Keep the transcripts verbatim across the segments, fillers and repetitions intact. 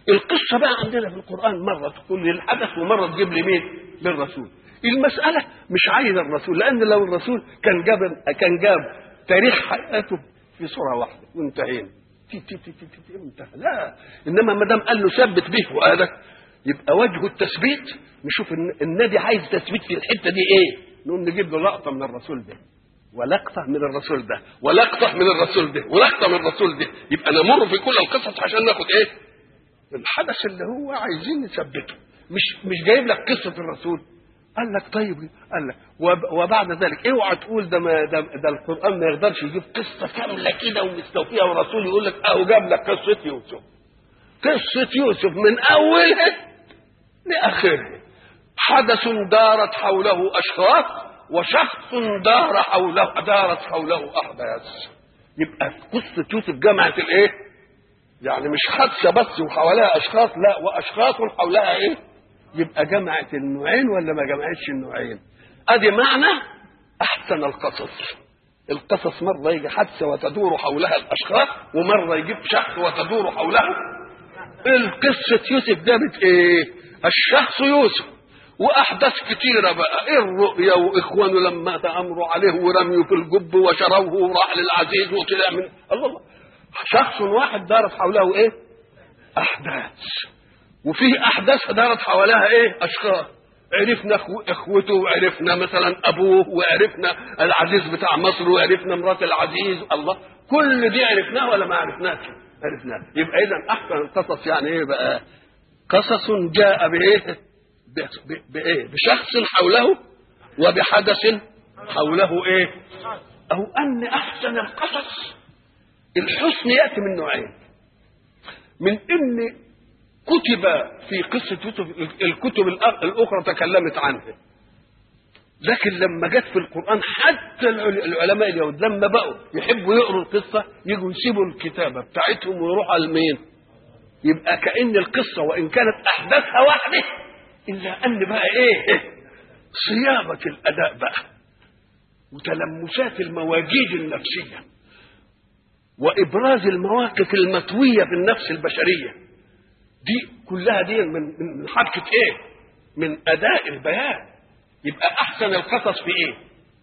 القصة بقى عندنا في القرآن مرة تقول لي الحدث ومرة تجيب لي مين؟ للرسول. المسألة مش عايز الرسول، لأن لو الرسول كان جاب كان جاب تاريخ حياته في صورة واحدة وانتهينا تي تي تي تي تي انتهى. لا، إنما ما دام قال له ثبت به وقالك يبقى وجه التثبيت. نشوف النادي عايز تثبيت في الحتة دي إيه؟ نقوم نجيب له لقطة من الرسول ده ولقطة من الرسول ده ولقطة من الرسول ده ولقطة من الرسول ده، يبقى نمر في كل القصص عشان ناخد إيه؟ الحدث اللي هو عايزين نثبته. مش مش جايب لك قصة الرسول. قال لك طيب، قال لك وبعد ذلك اوعى تقول ده ما ده, ده القرآن ما يقدرش يجيب قصة كاملة كده ومستوفية والرسول يقول لك اهو جاب لك قصة يوسف. قصة يوسف من أولها لآخرها حدث دارت حوله أشخاص وشخص دار حوله دارت حوله أحداث. يبقى قصة يوسف جمعت الإيه؟ يعني مش حادثة بس وحواليها أشخاص، لا، وأشخاص حولها إيه؟ يبقى جمعت النوعين ولا ما جمعتش النوعين؟ أدي معنى أحسن القصص. القصص مرة يجي حادثة وتدور حولها الأشخاص، ومرة يجيب شخص وتدور حوله. القصة يوسف جابت إيه؟ الشخص يوسف وأحداث كتيرة بقى، إيه الرؤيا وإخوانه لما تأمروا عليه ورميوا في الجب وشروه وراح للعزيز وطلع من الله الله. شخص واحد دارت حوله إيه؟ أحداث. وفيه أحداث دارت حواليها إيه؟ أشخاص. عرفنا إخوته وعرفنا مثلا أبوه وعرفنا العزيز بتاع مصر وعرفنا مرات العزيز. الله، كل دي عرفناه ولا ما عرفناش؟ عرفناه. يبقى إذن أحسن القصص يعني إيه بقى؟ قصص جاء بإيه؟ بإيه؟ بشخص حوله وبحدث حوله إيه؟ أو أن أحسن القصص الحسن يأتي من نوعين. من إن كتب في قصة يوسف الكتب الأخرى تكلمت عنها، لكن لما جت في القرآن حتى العلماء اليهود لما بقوا يحبوا يقروا القصة يجوا يسيبوا الكتابة بتاعتهم ويروحوا على المين. يبقى كأن القصة وإن كانت أحداثها واحدة إلا أن بقى إيه؟ صياغة الأداء بقى وتلمسات المواجيد النفسية وإبراز المواقف المطوية في النفس البشرية دي كلها دي من من حبكة ايه؟ من اداء البيان. يبقى احسن القصص في ايه؟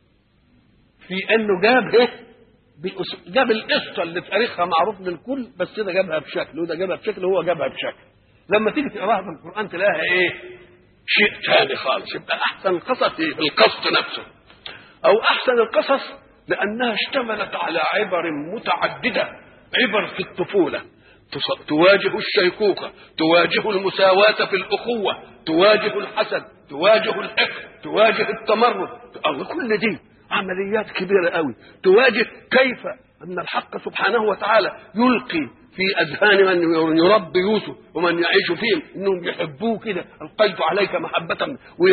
في انه جاب ايه؟ جاب القصه اللي تاريخها معروف للكل، بس ده جابها بشكل وده جابها بشكل وهو جابها بشكل. لما تيجي تقراها في القران تلاقيها ايه؟ شيء ثاني خالص. يبقى احسن القصص ايه؟ القصد نفسه. او احسن القصص لانها اشتملت على عبر متعدده، عبر في الطفوله تواجه الشيخوخة، تواجه المساواة في الأخوة، تواجه الحسد، تواجه الحقد، تواجه التمرد. الله، كل دي عمليات كبيرة قوي تواجه كيف أن الحق سبحانه وتعالى يلقي في أذهان من يربي يوسف ومن يعيش فيهم إنهم يحبوه كده، ألقيت عليك محبة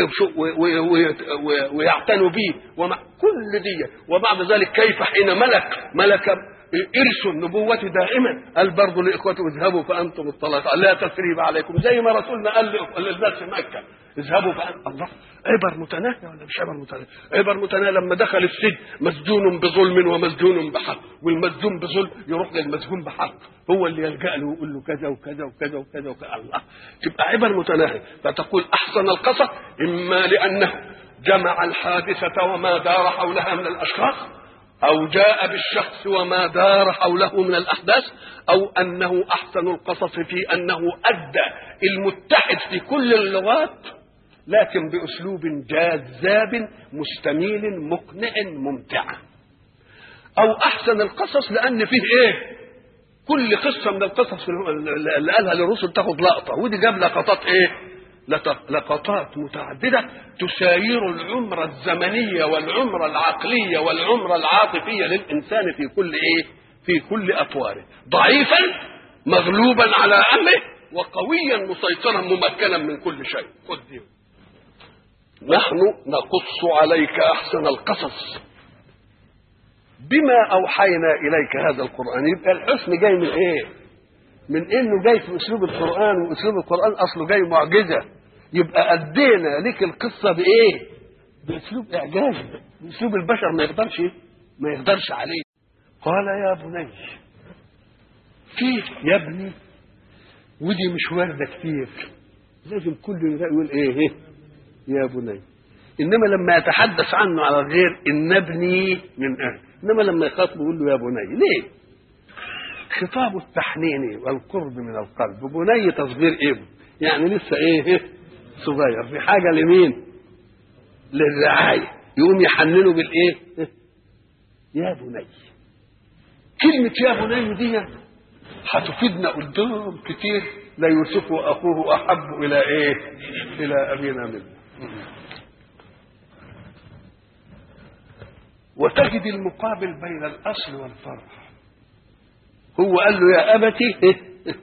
ويعتنوا به ومع كل دي. وبعد ذلك كيف حين ملك ملك ارثوا النبوة دائما قال برضه لاخوته اذهبوا فانتم الطلقاء لا تثريب عليكم، زي ما رسولنا قال للناس في مكه اذهبوا فانتم. الله، عبر متناهيه ولا مش عبر متناهيه؟ عبر متناهيه. لما دخل السجن مسجون بظلم ومسجون بحق، والمسجون بظلم يروح للمسجون بحق هو اللي يلجأ له ويقول له كذا وكذا وكذا وكذا وكذا. الله، تبقى عبر متناهيه. فتقول احسن القصص اما لانه جمع الحادثه وما دار حولها من الاشخاص، أو جاء بالشخص وما دار حوله من الأحداث، أو أنه أحسن القصص في أنه أدى المتحد في كل اللغات لكن بأسلوب جاذاب مستميل مقنع ممتع. أو أحسن القصص لأن فيه إيه؟ كل قصة من القصص اللي قالها للرسل تاخد لقطة، ودي جاب لقطات إيه؟ لقطات متعددة تساير العمر الزمنية والعمر العقلية والعمر العاطفية للإنسان في كل إيه؟ في كل أطواره، ضعيفا مغلوبا على أمره وقويا مسيطرا ممكنا من كل شيء. خذ دي. نحن نقص عليك أحسن القصص بما أوحينا إليك هذا القرآن. يبقى الحسن جاي من إيه؟ من إنه جاي في أسلوب القرآن، وأسلوب القرآن أصله جاي معجزة. يبقى أدينا لك القصة بإيه؟ بأسلوب إعجازي، بأسلوب البشر ما يقدرش ما يقدرش عليه. قال يا بني، فيه يا ابني ودي مش وارده كتير، لازم كل يقول ايه, إيه؟ يا بني. انما لما يتحدث عنه على غير ان ابني من اهل، انما لما يخاطبه يقول له يا بني. ليه؟ خطاب التحنين والقرب من القلب. بني تصغير ابن، يعني لسه ايه, إيه؟ صغير، في حاجه لمين؟ للرعايه، يقوم يحننه بالايه؟ إيه؟ يا بني. كلمه يا بني دي هتفيدنا قدام كتير. لا يوسف واخوه احب الى ايه؟ الى ابينا منه. وتجد المقابل بين الاصل والفرع. هو قال له يا ابتي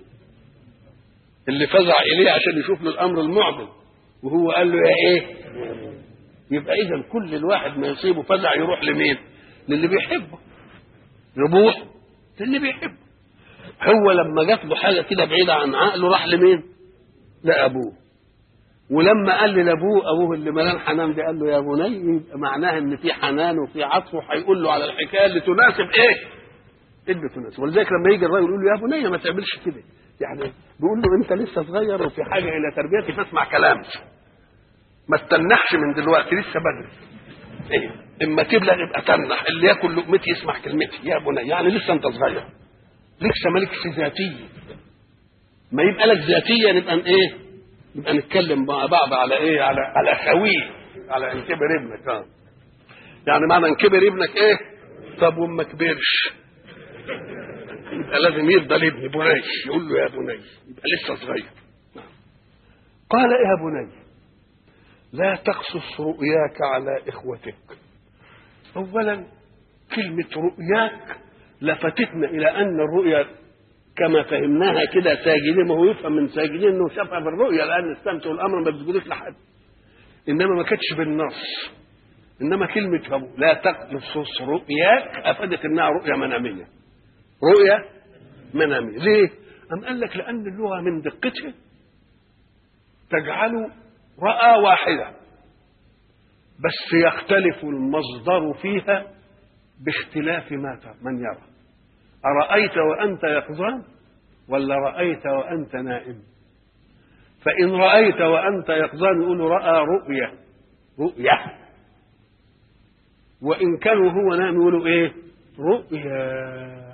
اللي فزع اليه عشان يشوف له الامر المعضل، وهو قال له يا ايه؟ يبقى اذا كل الواحد ما يصيبه فزع يروح لمين؟ للي بيحبه. يروح للي بيحبه. هو لما جات له حاجه كده بعيده عن عقله راح لمين؟ لابوه. ولما قال لابوه، ابوه اللي ملان حنان ده قال له يا بني، يبقى معناها ان في حنان وفي عطف، وهيقول له على الحكايه اللي تناسب ايه؟ اللي تناسب. ولذلك لما يجي الراجل يقول له يا بني ما تعملش كده، يعني بيقول له انت لسه صغير وفي حاجه الى تربيتي فاسمع كلامي، ما تتنحش من دلوقتي لسه بدري. ايه اما تبلغ يبقى تنح، اللي ياكل لقمتي يسمع كلمتي يا بني، يعني لسه انت صغير لسه مالكش ذاتيه. ما يبقى لك ذاتيه نبقى ايه؟ نبقى نتكلم مع بعض على ايه؟ على على خويه، على ان كبر ابنك. اه يعني معنى ان كبر ابنك ايه؟ طب وما كبرش يبقى لازم يفضل ابني بني، يقول له يا بني، يبقى لسه صغير. قال يا بني لا تقصص رؤياك على اخوتك. اولا كلمه رؤياك لفتتنا الى ان الرؤيا كما فهمناها كده ساجدين، ما هو يفهم من ساجدين انه شافها بالرؤيا، لان استمتعوا الامر ما بتسجدوش لحد، انما ما كانتش بالنص. انما كلمه لا تقصص رؤياك افادت انها رؤيا مناميه. رؤيا مناميه. ليه؟ ام قال لك لان اللغه من دقتها تجعل رأى واحده بس يختلف المصدر فيها باختلاف ما من يرى. أرأيت وأنت يقظان ولا رأيت وأنت نائم؟ فإن رأيت وأنت يقظان يقول رأى رؤية رؤية، وإن كانوا هو نائم يقولوا إيه؟ رؤيا.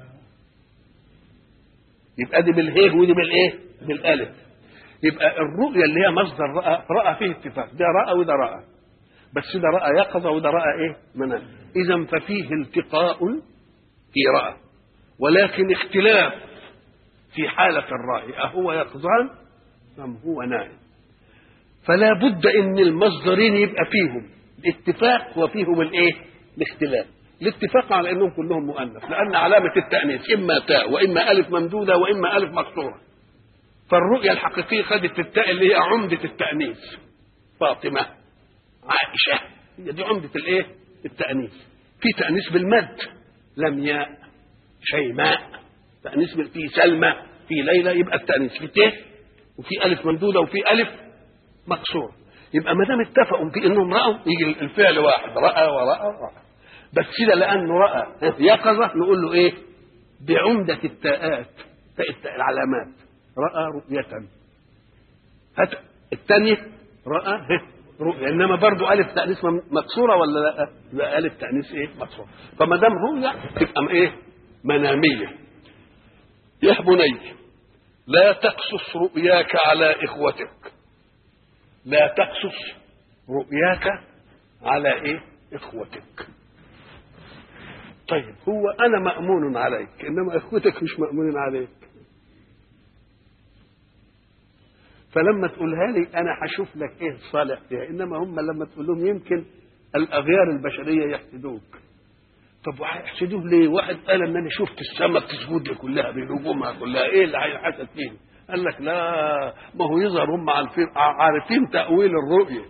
يبقى دي بالهيه ودي بالإيه؟ بالألف. يبقى الرؤية اللي هي مصدر رأى، رأى فيه اتفاق، ده رأى وده رأى، بس ده رأى يقظة وده رأى إيه؟ منام. إذا ففيه التقاء في رأى، ولكن اختلاف في حالة الرأي، أهو يقظان أم هو نائم. فلا بد ان المصدرين يبقى فيهم الاتفاق وفيهم الايه؟ الاختلاف. الاتفاق على انهم كلهم مؤنث، لان علامة التأنيث اما تاء واما الف ممدودة واما الف مكسورة. فالرؤية الحقيقية خدت التاء اللي هي عمدة التأنيث، فاطمة، عائشة، هي دي عمدة الايه؟ التأنيث. في تأنيث بالمد، لمياء، شيماء، تأنيث في سلمى، في ليلى، يبقى التأنيث في ت وفي ألف ممدودة وفي ألف مكسورة. يبقى ما دام اتفقوا في انهم رأوا يجي الفعل واحد، رأى ورأى رأى. بس كده لأنه رأى يقظة نقول له ايه؟ بعمدة التاءات، العلامات، رأى رؤية. هات الثانية رأى رؤية، انما برضو ألف تأنيث مكسورة ولا لا؟ لا، ألف تأنيث ايه؟ مكسورة. فما دام رؤية تبقى ايه؟ منامية. يا بني لا تقصص رؤياك على إخوتك. لا تقصص رؤياك على ايه؟ إخوتك. طيب هو أنا مأمون عليك، إنما إخوتك مش مأمونين عليك. فلما تقولها لي أنا هشوف لك إيه الصالح فيها، إنما هم لما تقول لهم يمكن الأغيار البشرية يحسدوك. طب هيحسدوه ليه؟ واحد قال ان انا شفت السماء بتسجد لي كلها بنجومها كلها، ايه اللي هيحسد فيه؟ قال لك لا، ما هو يظهر هم عارفين عارفين تأويل الرؤية.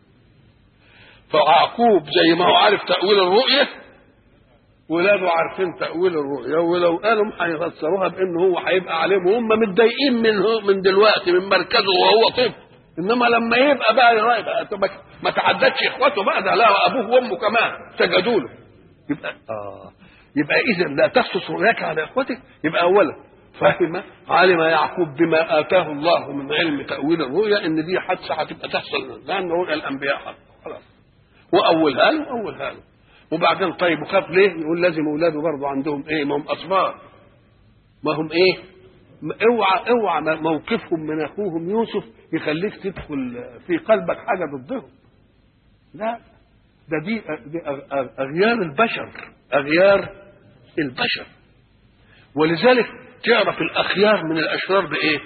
فيعقوب زي ما هو عارف تأويل الرؤية ولاده عارفين تأويل الرؤية، ولو قالوا هيفسروها بان هو هيبقى عليهم وهم متضايقين من من دلوقتي من مركزه وهو طفل، انما لما يبقى بقى يراقب ما تعدتش اخواته بقى، ده لا ابوه وامه كمان سجدوا له. يبقى اه يبقى اذا لا تقصص رؤياك على اخوتك. يبقى اولا فهم علم يعقوب بما آتاه الله من علم تأويل الرؤيا إن دي حادثة هتبقى تحصل لأن رؤيا الأنبياء حق خلاص، وأولها له أولها له. وبعدين طيب وخاف ليه؟ يقول لازم أولاده برضه عندهم إيه؟ ما هم أصبار، ما هم إيه؟ اوعى اوعى موقفهم من أخوهم يوسف يخليك تدخل في قلبك حاجة ضدهم. لا، ده دي, دي أغيار البشر، أغيار البشر. ولذلك تعرف الأخيار من الأشرار بإيه؟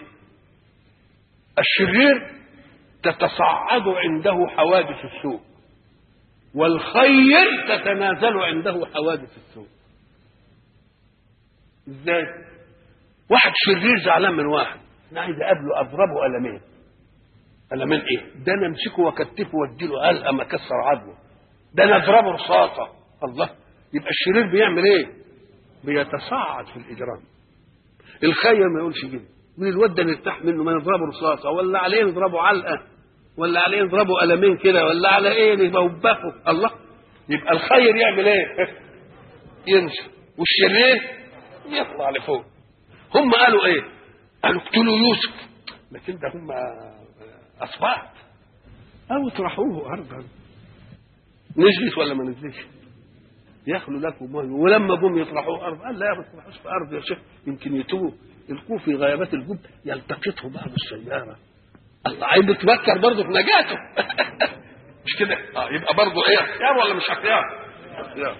الشرير تتصاعد عنده حوادث السوء، والخير تتنازل عنده حوادث السوء. ازاي؟ واحد شرير زعلان من واحد، انا عايز اقابله اضربه قلمين. قلمين ايه؟ ده انا امسكه واكتفه واديله علقه اكسر عظمه، ده انا اضربه رصاصه. الله، يبقى الشرير بيعمل ايه؟ بيتصاعد في الاجرام. الخير ما يقولش كده، من الواد ده نرتاح منه، ما نضربه رصاصه ولا عليه نضربه علقه ولا عليه نضربه قلمين كده ولا على ايه نوبخه. الله، يبقى الخير يعمل ايه؟ ينزل، والشرير يطلع لفوق. هم قالوا ايه؟ قالوا اقتلوا يوسف، لكن ده هم اصبعت او اطرحوه ارضا. نزلت ولا ما نزلتش؟ ياخلوا لكم مهل. ولما جم يطرحوه ارض قال لا ما تطرحوش في ارض يا شيخ، يمكن يتوه يلقوه في غيابات الجب يلتقطه بعض السياره. الله، عايز يتفكر برضه في نجاته. مش كده؟ اه يبقى برضه ايه؟ اختيار ولا مش اختيار؟ اختيار.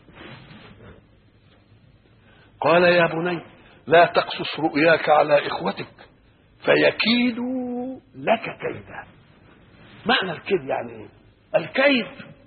قال يا بني لا تقصص رؤياك على اخوتك فيكيدوا لك كيدا. معنى الكيد يعني ايه؟ الكيد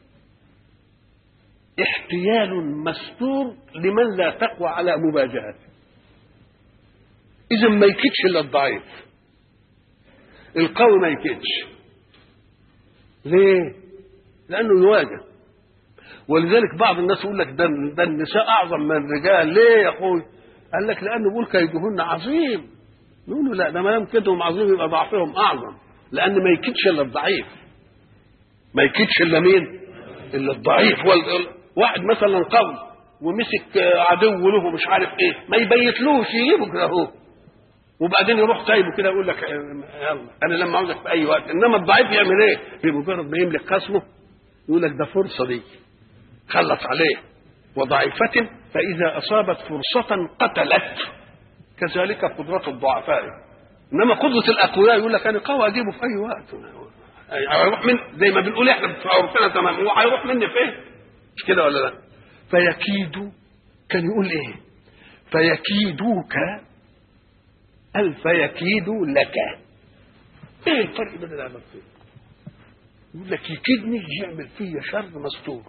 احتيال مستور لمن لا تقوى على مواجهته. اذا ما يكيدش الا الضعيف، القوي ما يكيدش. ليه؟ لانه يواجه. ولذلك بعض الناس يقول لك ده, ده النساء اعظم من الرجال. ليه يا اخوي؟ قال لك لانه بيقول كيدهن عظيم. نقول له لا، ده ما دام كيدهم عظيم يبقى ضعفهم اعظم، لان ما يكيدش الا الضعيف. ما يكيدش الا مين؟ الا الضعيف. واحد مثلا قوي ومسك عدو له مش عارف ايه، ما يبيتلوش، يجيبه كده اهو وبعدين يروح سايبه كده يقول لك يلا انا لما عاوزك في اي وقت. انما الضعيف يعمل ايه؟ بمجرد ما يملك خصمه يقول لك ده فرصه دي، خلص عليه. وضعيفة فإذا أصابت فرصة قتلت، كذلك قدرة الضعفاء. إنما قدرة الأقوياء يقول لك أنا قوي أجيبه في أي وقت، هيروح من زي ما بنقول إحنا في عرفنا تمام، هو هيروح مني فين؟ مش كده ولا لا؟ فيكيدوا، كان يقول إيه؟ فيكيدوك أل فيكيدوا لك. إيه الفرق بين العبارتين؟ يقول لك يكيدني يعمل فيا شر مستور،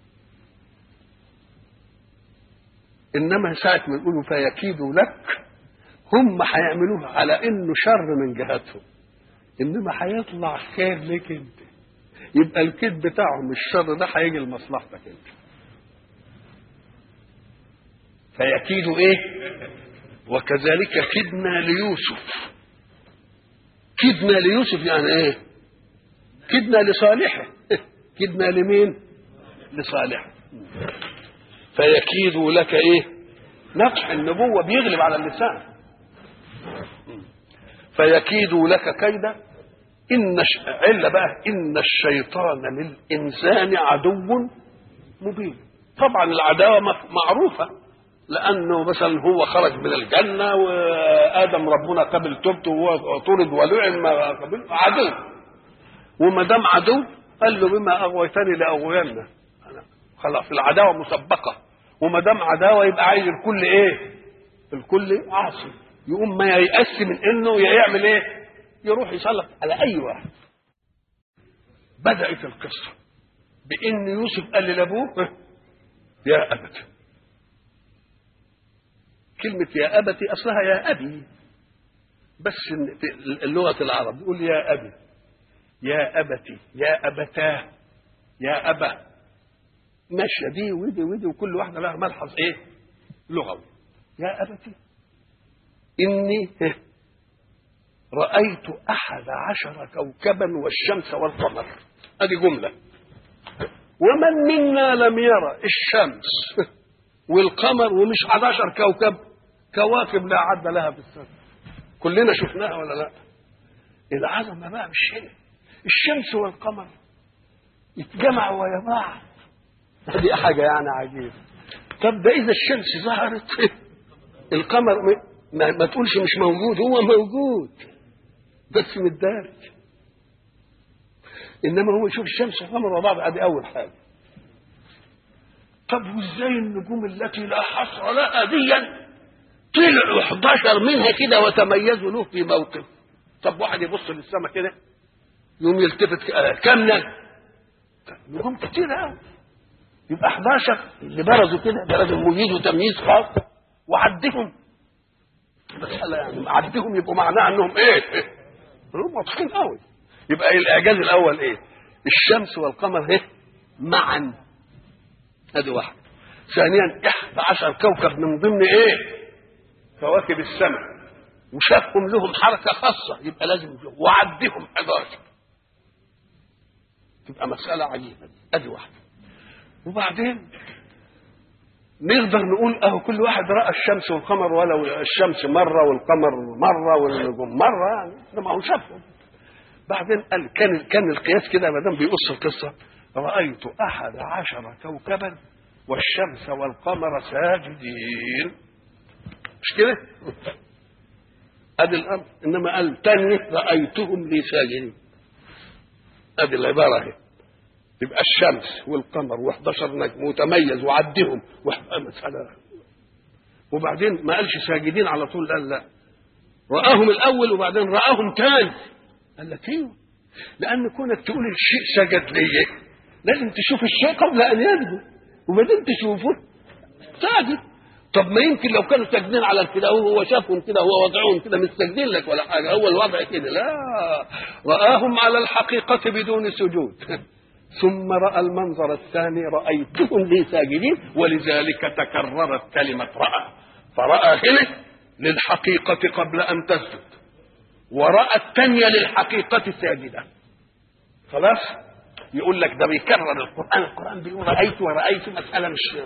انما ساعه ما يقولوا فيكيدوا لك هم هيعملوها على انه شر من جهتهم، انما هيطلع خير لك انت. يبقى الكيد بتاعهم الشر ده هيجي لمصلحتك انت. فيكيدوا ايه؟ وكذلك كدنا ليوسف. كدنا ليوسف يعني ايه؟ كدنا لصالحه. كدنا لمين؟ لصالحه. فيكيدوا لك ايه؟ نفح النبوة بيغلب على اللسان. فيكيدوا لك كيدا إن علة بقى إن الشيطان للإنسان عدو مبين. طبعا العداوة معروفة، لأنه مثلا هو خرج من الجنة وآدم ربنا قبل توبته وهو طرد ولعن ما قبل عدو. وما دام عدو قال له بما أغويتني لأغوينك. خلاص العداوة مسبقة، وما دام عداوه يبقى عايز الكل ايه؟ الكل عاصي. يقوم ما ييأس من انه يعمل ايه؟ يروح يسلط على اي واحد. بدأت القصه بان يوسف قال لابوه يا ابت. كلمه يا ابتي اصلها يا ابي، بس اللغه العرب يقول يا ابي، يا ابتي، يا ابتاه، يا ابا. ماشيه دي ودي ودي وكل واحده لها ملحظ ايه؟ لغوي. يا ابتي اني رايت احد عشر كوكبا والشمس والقمر. ادي جمله. ومن منا لم يرى الشمس والقمر ومش احد عشر كوكب؟ كواكب لا عد لها في السماء، كلنا شفناها ولا لا؟ العظمه بقى مش هنا. الشمس والقمر يتجمعوا ويا بعض، دي حاجه يعني عجيبه. طب ده اذا الشمس ظهرت القمر ما, ما تقولش مش موجود، هو موجود بس متدارج. انما هو يشوف الشمس والقمر مع بعض، ادي اول حاجه. طب وازاي النجوم التي لا حصر لها ديا طلعوا احداشر منها كده وتميزوا له في موقف؟ طب واحد يبص للسماء كده يوم يلتفت كم نجم؟ نجوم كتير قوي، يبقى احداشر اللي برزوا كده ده لازم مميزوا تمييز خاص وعدهم. مسألة يعني عدهم يبقوا معناها انهم ايه؟ هم واضحين قوي. يبقى إيه الاعجاز الاول؟ ايه؟ الشمس والقمر ايه؟ معا، ادي واحد. ثانيا احدى عشر كوكب من ضمن ايه؟ كواكب السماء، وشافهم لهم حركه خاصه، يبقى لازم وعدهم احداشر. تبقى مساله عجيبه، ادي واحده. وبعدين نقدر نقول اهو كل واحد راى الشمس والقمر، ولو الشمس مره والقمر مره والنجوم مره، يعني ما هو شافهم. بعدين قال كان كان القياس كده ما دام بيقص القصه، رايت احد عشر كوكبا والشمس والقمر ساجدين، مش كده؟ ادي الامر. انما قال تاني رايتهم لي ساجدين، ادي العباره اهي. يبقى الشمس والقمر واحداشر نجم وتميز وعدهم مسألة. وبعدين ما قالش ساجدين على طول، قال لا، رآهم الأول وبعدين رآهم تاني. قال لك ايوه، لأن كونك تقول الشيء سجد ليه لازم تشوف الشيء قبل أن يسجد، وبعدين تشوفه ساجد. طب ما يمكن لو كانوا ساجدين على كده وهو شافهم كده وهو وضعهم كده مش ساجدين لك ولا حاجة، هو الوضع كده. لا، رآهم على الحقيقة بدون سجود. ثم رأى المنظر الثاني رأيتهم لي ساجدين، ولذلك تكررت كلمة رأى. فرأى هنا للحقيقة قبل أن تسجد، ورأى الثانية للحقيقة ساجدة. خلاص؟ يقول لك ده بيكرر القرآن، القرآن بيقول رأيت ورأيت، مسألة مش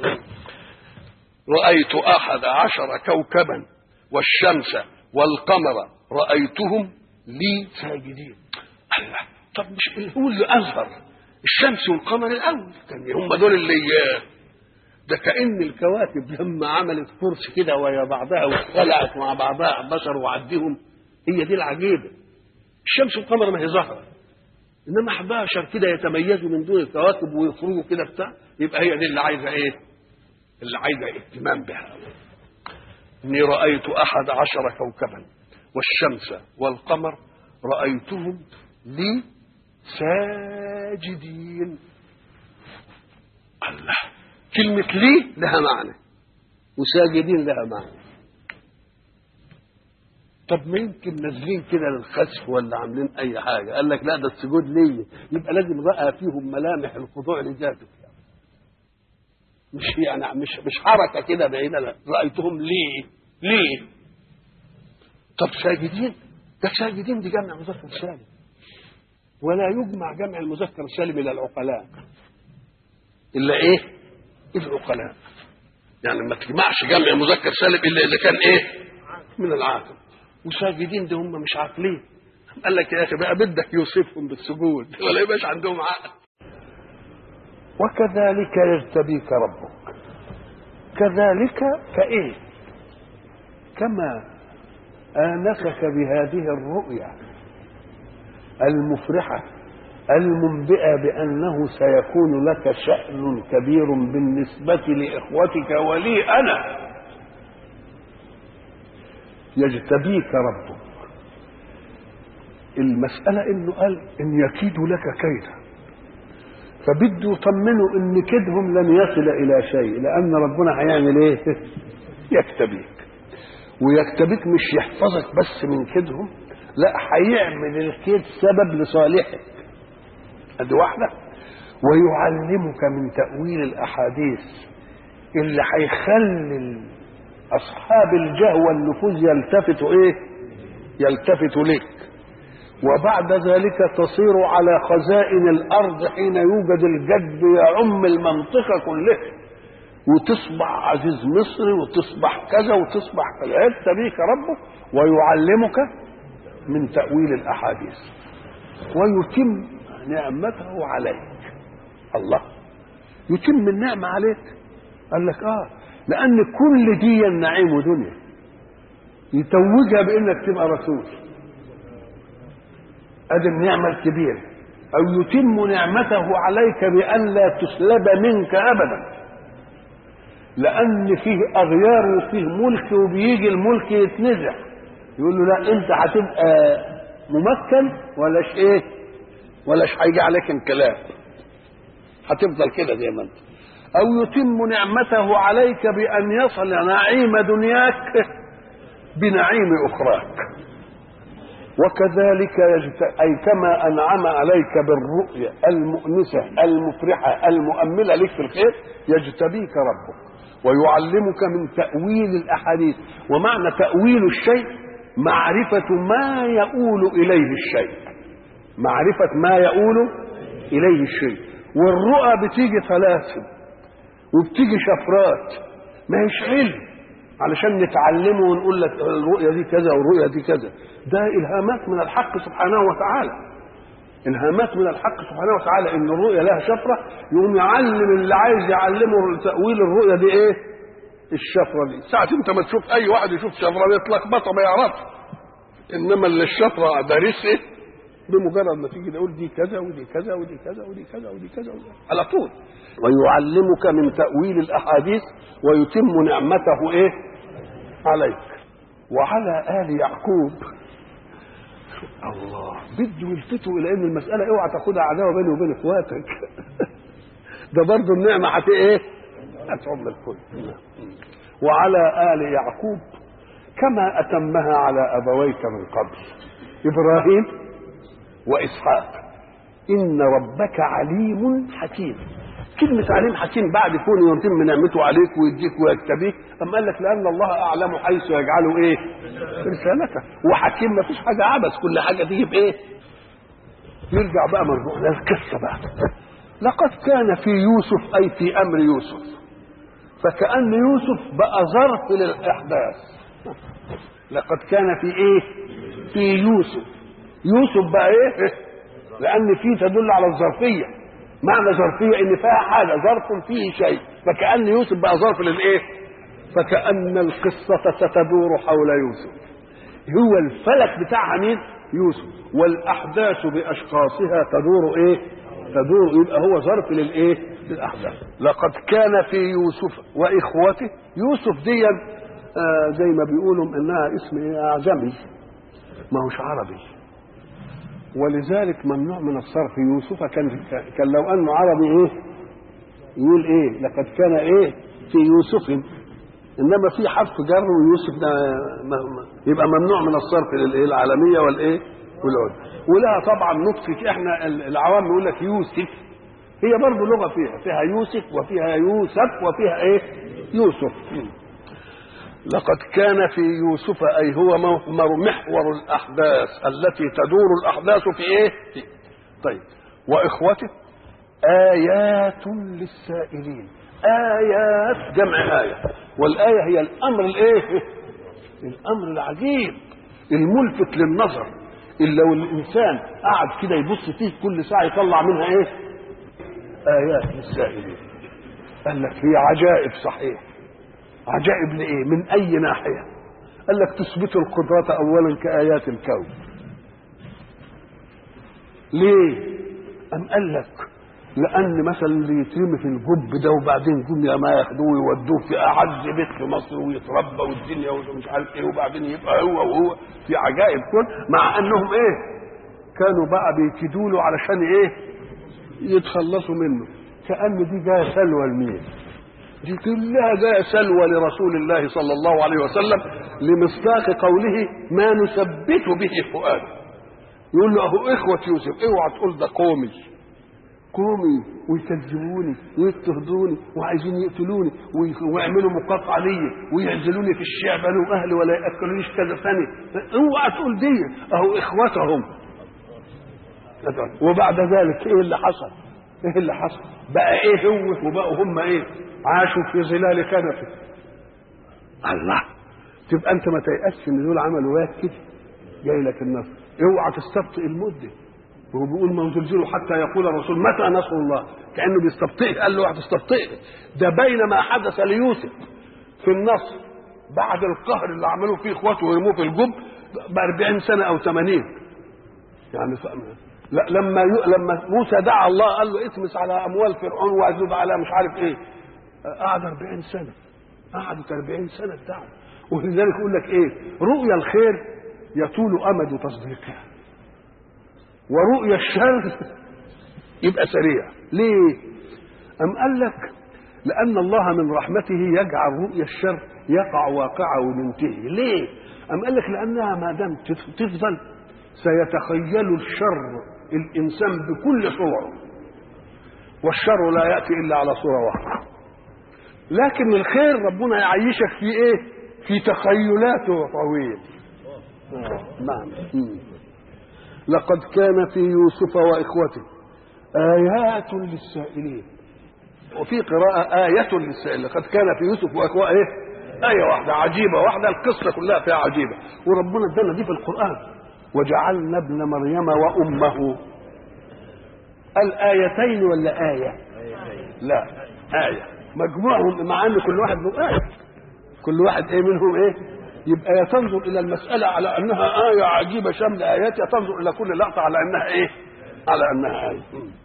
رأيت أحد عشر كوكبا والشمس والقمر رأيتهم لي ساجدين. الله، طب مش هو اللي أظهر الشمس والقمر الأول؟ كان هم دول اللي ده كأن الكواكب لما عملت فرس كده ويا بعضها واختلعت مع بعضها بشر وعدهم، هي دي العجيبة. الشمس والقمر ما هي ظهرت، إنما احداشر كده يتميزوا من دون الكواكب ويخرجوا كده بتاع، يبقى هي دي اللي عايزة إيه؟ اللي عايزة اهتمام بها. إني رأيت أحد عشر كوكبا والشمس والقمر رأيتهم لي ساجدين. الله، كلمة لي لها معنى وساجدين لها معنى. طب ما يمكن نازلين كده للخسف ولا عاملين أي حاجة، قال لك لا ده السجود لي، يبقى لازم رأى فيهم ملامح الخضوع لذاته، مش يعني مش مش حركة كده بعيدة، لا، رأيتهم ليه ليه. طب ساجدين، ده ساجدين دي جمع مذكر سالم، ولا يجمع جمع المذكر السالم الى العقلاء الا ايه؟ العقلاء. يعني ما تجمعش جمع مذكر سالم الا اذا كان ايه؟ من العاقل. وساجدين دي هم مش عاقلين، قال لك يا اخي بقى بدك يوصفهم بالسجود ولا يبقاش عندهم عقل. وكذلك يجتبيك ربك، كذلك كايه؟ كما آنسك بهذه الرؤيا المفرحة المنبئة بأنه سيكون لك شأن كبير بالنسبة لإخوتك ولي أنا، يجتبيك ربك. المسألة إنه قال إن يكيدوا لك كيدا، فبده يطمنوا إن كيدهم لن يصل إلى شيء، لأن ربنا هيعمل إيه؟ يكتبيك. ويكتبك مش يحفظك بس من كيدهم، لا، هيعمل الكيد سبب لصالحك، ادي واحده. ويعلمك من تأويل الأحاديث اللي هيخلي أصحاب الجهوى والنفوذ يلتفتوا إيه؟ يلتفتوا لك. وبعد ذلك تصير على خزائن الأرض حين يوجد الجد يعم المنطقة كلها، وتصبح عزيز مصري وتصبح كذا وتصبح كذا. يبتليك ربك ويعلمك من تأويل الأحاديث ويتم نعمته عليك. الله يتم النعمة عليك. قال لك اه لأن كل دي النعيم دنيا يتوجها بأنك تبقى رسول. ادي النعمة الكبيرة. أو يتم نعمته عليك بأن لا تسلب منك أبدا، لأن فيه أغيار وفيه ملك وبيجي الملك يتنزع، يقول له لا أنت هتبقى ممكن ولاش إيه ولاش هيجي عليك انقلاب، هتفضل كده زي ما أنت. أو يتم نعمته عليك بأن يصل نعيم دنياك بنعيم أخراك. وكذلك يجت... أي كما أنعم عليك بالرؤية المؤنسة المفرحة المؤملة لك في الخير يجتبيك ربك ويعلمك من تأويل الأحاديث. ومعنى تأويل الشيء معرفة ما يؤول إليه الشيء، معرفة ما يؤول إليه الشيء. والرؤى بتيجي ثلاثة وبتيجي شفرات، ما هيش علم علشان نتعلمه ونقول لك الرؤية دي كذا والرؤية دي كذا. ده إلهامات من الحق سبحانه وتعالى، إلهامات من الحق سبحانه وتعالى. إن الرؤية لها شفرة يقوم يعلم اللي عايز يعلمه تأويل الرؤية دي إيه الشفرة دي. ساعة أنت ما تشوف أي واحد يشوف شفرة يتلخبطها ما يعرفش، إنما اللي الشفرة دارس إيه بمجرد ما تيجي تقول دي كذا ودي كذا ودي كذا ودي كذا ودي كذا ودي على طول. ويعلمك من تأويل الأحاديث ويتم نعمته إيه عليك وعلى آل يعقوب. الله بده يلفتوا إلى أن المسألة اوعى تاخدها عداوة بيني وبين إخواتك ده برضه النعمة حتى إيه هتعم الكل. وعلى آل يعقوب كما أتمها على أبويك من قبل إبراهيم وإسحاق إن ربك عليم حكيم. كلمة عليم حكيم بعد كونه يتم نعمته عليك ويديك ويكتبيك، أما قال لك لأن الله أعلم حيث يجعله إيه رسالته. وحكيم ما فيش حاجة عبث، كل حاجة تيجي بإيه. نرجع بقى مرجوع للقصة بقى. لقد كان في يوسف أي في أمر يوسف، فكأن يوسف بقى ظرف للإحداث. لقد كان في إيه في يوسف. يوسف بقى إيه لأن فيه تدل على الظرفية. معنى ظرفية ان فيها حاجة ظرف فيه شيء، فكأن يوسف بقى ظرف للايه. فكأن القصة ستدور حول يوسف، هو الفلك بتاعها مين يوسف، والأحداث بأشخاصها تدور ايه تدور يبقى هو ظرف للايه للأحداث. لقد كان في يوسف وإخوته. يوسف دي آه زي ما بيقولوا انها اسم إيه أعجمي ما هوش عربي، ولذلك ممنوع من الصرف. يوسف كان كان لو انه عربي ايه يقول ايه لقد كان ايه في يوسف، انما في حرف جر ويوسف ده يبقى ممنوع من الصرف للايه العالميه والايه والعد. ولها طبعا نطق، احنا العوام يقول لك يوسف، هي برضه لغه فيها فيها يوسف وفيها يوسف وفيها ايه يوسف. لقد كان في يوسف أي هو محور الأحداث التي تدور الأحداث في إيه في. طيب وإخوته آيات للسائلين. آيات جمع آية، والآية هي الأمر الإيه الأمر العجيب الملفت للنظر اللي لو الإنسان قعد كده يبص فيه كل ساعة يطلع منها إيه آيات للسائلين. قال لك هي عجائب صحيح. عجائب لإيه من أي ناحية؟ قال لك تثبت القدرة أولا كآيات الكون. ليه؟ أم قال لك لأن مثلا اللي يترمي في الجب ده وبعدين جم ما ياخدوه ويودوه في أعز بيت في مصر ويتربى والدنيا ومش عارف إيه، وبعدين يبقى هو وهو في عجائب كون، مع أنهم إيه كانوا بقى بيكيدوا له علشان إيه يتخلصوا منه. كأن دي جاية سلوى المين، دي كلها جاء سلوى لرسول الله صلى الله عليه وسلم لمصداق قوله ما نثبت به فؤاده. يقول له اهو اخوة يوسف اوعى تقول ده قومي قومي ويكذبوني ويضطهدوني وعايزين يقتلوني ويعملوا مقاطعة ليا ويعزلوني في الشعب انا واهلي ولا ياكلونيش كذا ثاني. اوعى تقول دي اهو اخوتهم. وبعد ذلك ايه اللي حصل؟ ايه اللي حصل؟ بقى ايه هو وبقوا هم ايه؟ عاشوا في ظلال كنفه. الله، تبقى انت ما تيأسش ان دول عملوا واحد كده جاي لك النصر. اوعى تستبطئ المده. وهو بيقول ما زلزلوا حتى يقول الرسول متى نصر الله، كانه بيستبطئ. قال له اوعى تستبطئ، ده بينما حدث ليوسف في النصر بعد القهر اللي عملوه فيه اخواته ويرموه في الجب بأربعين سنه او ثمانين يعني فأمن. لا لما ي... لما موسى دعا الله قال له اتمس على اموال فرعون واجلب على مش عارف ايه، قعد أربعين سنه، قعدت أربعين سنه الدعوه. ولذلك يقول لك ايه؟ رؤيا الخير يطول امد تصديقها، ورؤيا الشر يبقى سريع. ليه؟ أم قال لك لأن الله من رحمته يجعل رؤيا الشر يقع واقعه وينتهي. ليه؟ أم قال لك لأنها ما دام تفضل سيتخيل الشر الإنسان بكل صوره، والشر لا يأتي إلا على صورة واحدة. لكن الخير ربنا يعيشك في إيه؟ في تخيلاته طويل. نعم. لقد كان في يوسف وإخوته آيات للسائلين، وفي قراءة آية للسائلين. لقد كان في يوسف وإخوته إيه؟ آية واحدة عجيبة واحدة، القصة كلها فيها عجيبة. وربنا ادانا دي في القرآن، وجعلنا ابن مريم وأمه. الآيتين ولا آية؟ لا، آية مجموعهم، مع أن كل واحد له آية، كل واحد إيه منهم إيه؟ يبقى يا تنظر إلى المسألة على أنها آية عجيبة شاملة آيات، يا تنظر إلى كل لقطة على أنها إيه؟ على أنها آية.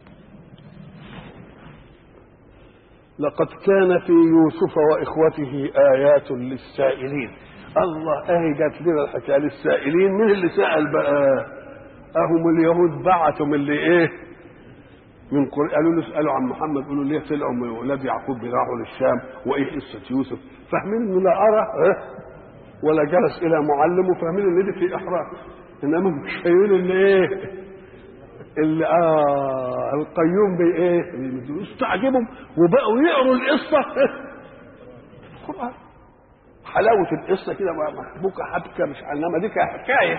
لقد كان في يوسف وإخوته آيات للسائلين. الله، اهي جات لنا الحكايه للسائلين. مين اللي سأل بقى؟ اهم اليهود بعتوا من اللي ايه؟ من قرية، قالوا له اسألوا عن محمد، قالوا ليه طلعوا من ولاد يعقوب راحوا للشام، وايه قصة يوسف؟ فاهمين انه لا أرى ولا جلس الى معلم، وفاهمين ان دي في احراج، انما مش فاهمين ان ايه؟ اللي اه القيوم بي ايه؟ استعجبهم وبقوا يقروا القصة القرآن. حلاوة القصة كده محبوكة حبكة، مش انما دي حكاية.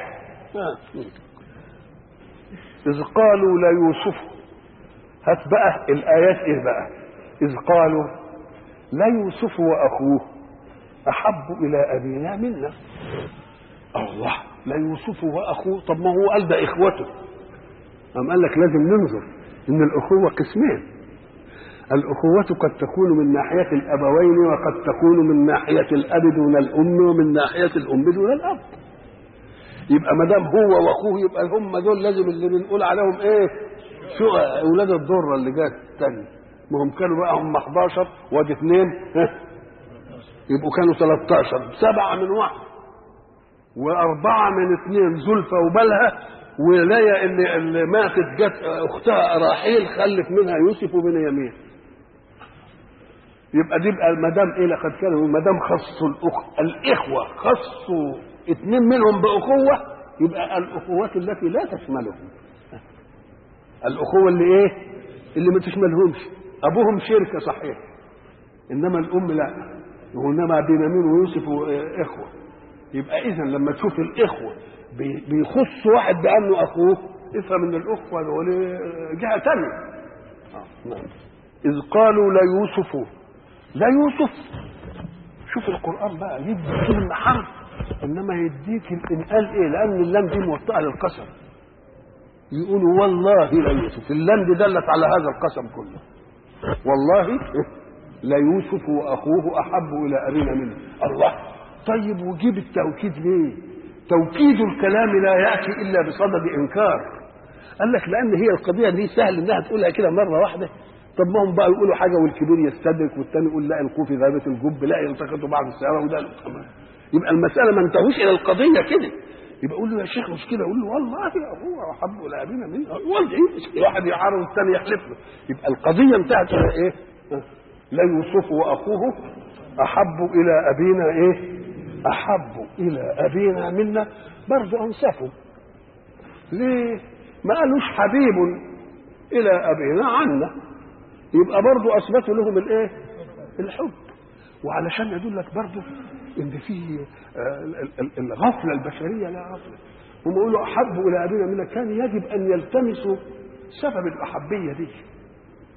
إذ قالوا لا يوسف، هات بقى الآيات إيه بقى؟ إذ قالوا لا يوسف وأخوه أحب إلى أبينا منا. الله، لا يوسف وأخوه، طب ما هو قال ده إخوته. أم قال لك لازم ننظر إن الأخوة قسمين. الأخوة قد تكون من ناحية الأبوين، وقد تكون من ناحية الأب دون الأم، ومن ناحية الأم دون الأب. يبقى ما دام هو واخوه يبقى هم دول لازم اللي بنقول عليهم ايه؟ شو اولاد الضره اللي جات الثانيه. ما هم كانوا بقى هم احداشر وادي اثنين، يبقوا كانوا ثلاثتاشر، سبعه من واحد واربعه من اثنين، زلفى وبلها وليا اللي, اللي ماتت جت اختها راحيل خلف منها يوسف وبنيامين. يبقى دي بقى ما دام ايه؟ لقد كانوا ما دام خصوا الاخ الاخوه خصوا اثنين منهم باخوه، يبقى الاخوه التي لا تشملهم، الاخوه اللي ايه؟ اللي ما تشملهمش. ابوهم شركه صحيح، انما الام لا، وانما بنيامين ويوسف اخوه. يبقى اذا لما تشوف الاخوه بيخص واحد بانه اخوه، افهم ان الاخوه دول جهه ثانيه. نعم. اذ قالوا لا يوسف، لا يوسف. شوف القران بقى يدي كلمه حرف انما يديك الانقال ايه؟ لان اللام دي موطئه للقسم. يقولوا والله لا يوسف، اللام دي دلت على هذا القسم كله. والله لا يوسف واخوه احب الى ابينا منه. الله، طيب وجيب التوكيد ليه؟ توكيد الكلام لا ياتي الا بصدد انكار. قال لك لان هي القضيه دي سهل انها تقولها كده مره واحده. طب ما هم بقى يقولوا حاجه والكبير يستدرك والثاني يقول لا القوا في ذابه الجب، لا يلتقطوا بعض السياره، وده يبقى المساله ما انتهوش الى القضيه كده. يبقى يقول له يا شيخ مش كده، يقول له والله هو احب الى ابينا منه، والله واحد يعارض والثاني يحلف له. يبقى القضيه انتهت الى ايه؟ لا يوسف واخوه احب الى ابينا ايه؟ احب الى ابينا منا. برضه انصفوا. ليه؟ ما قالوش حبيب الى ابينا عنا، يبقى برضه اثبتوا لهم الايه؟ الحب. وعلشان يدل لك برضه ان في الغفله البشريه لا غفله. هم يقولوا احبوا الى ابينا منا، كان يجب ان يلتمسوا سبب الاحبيه دي.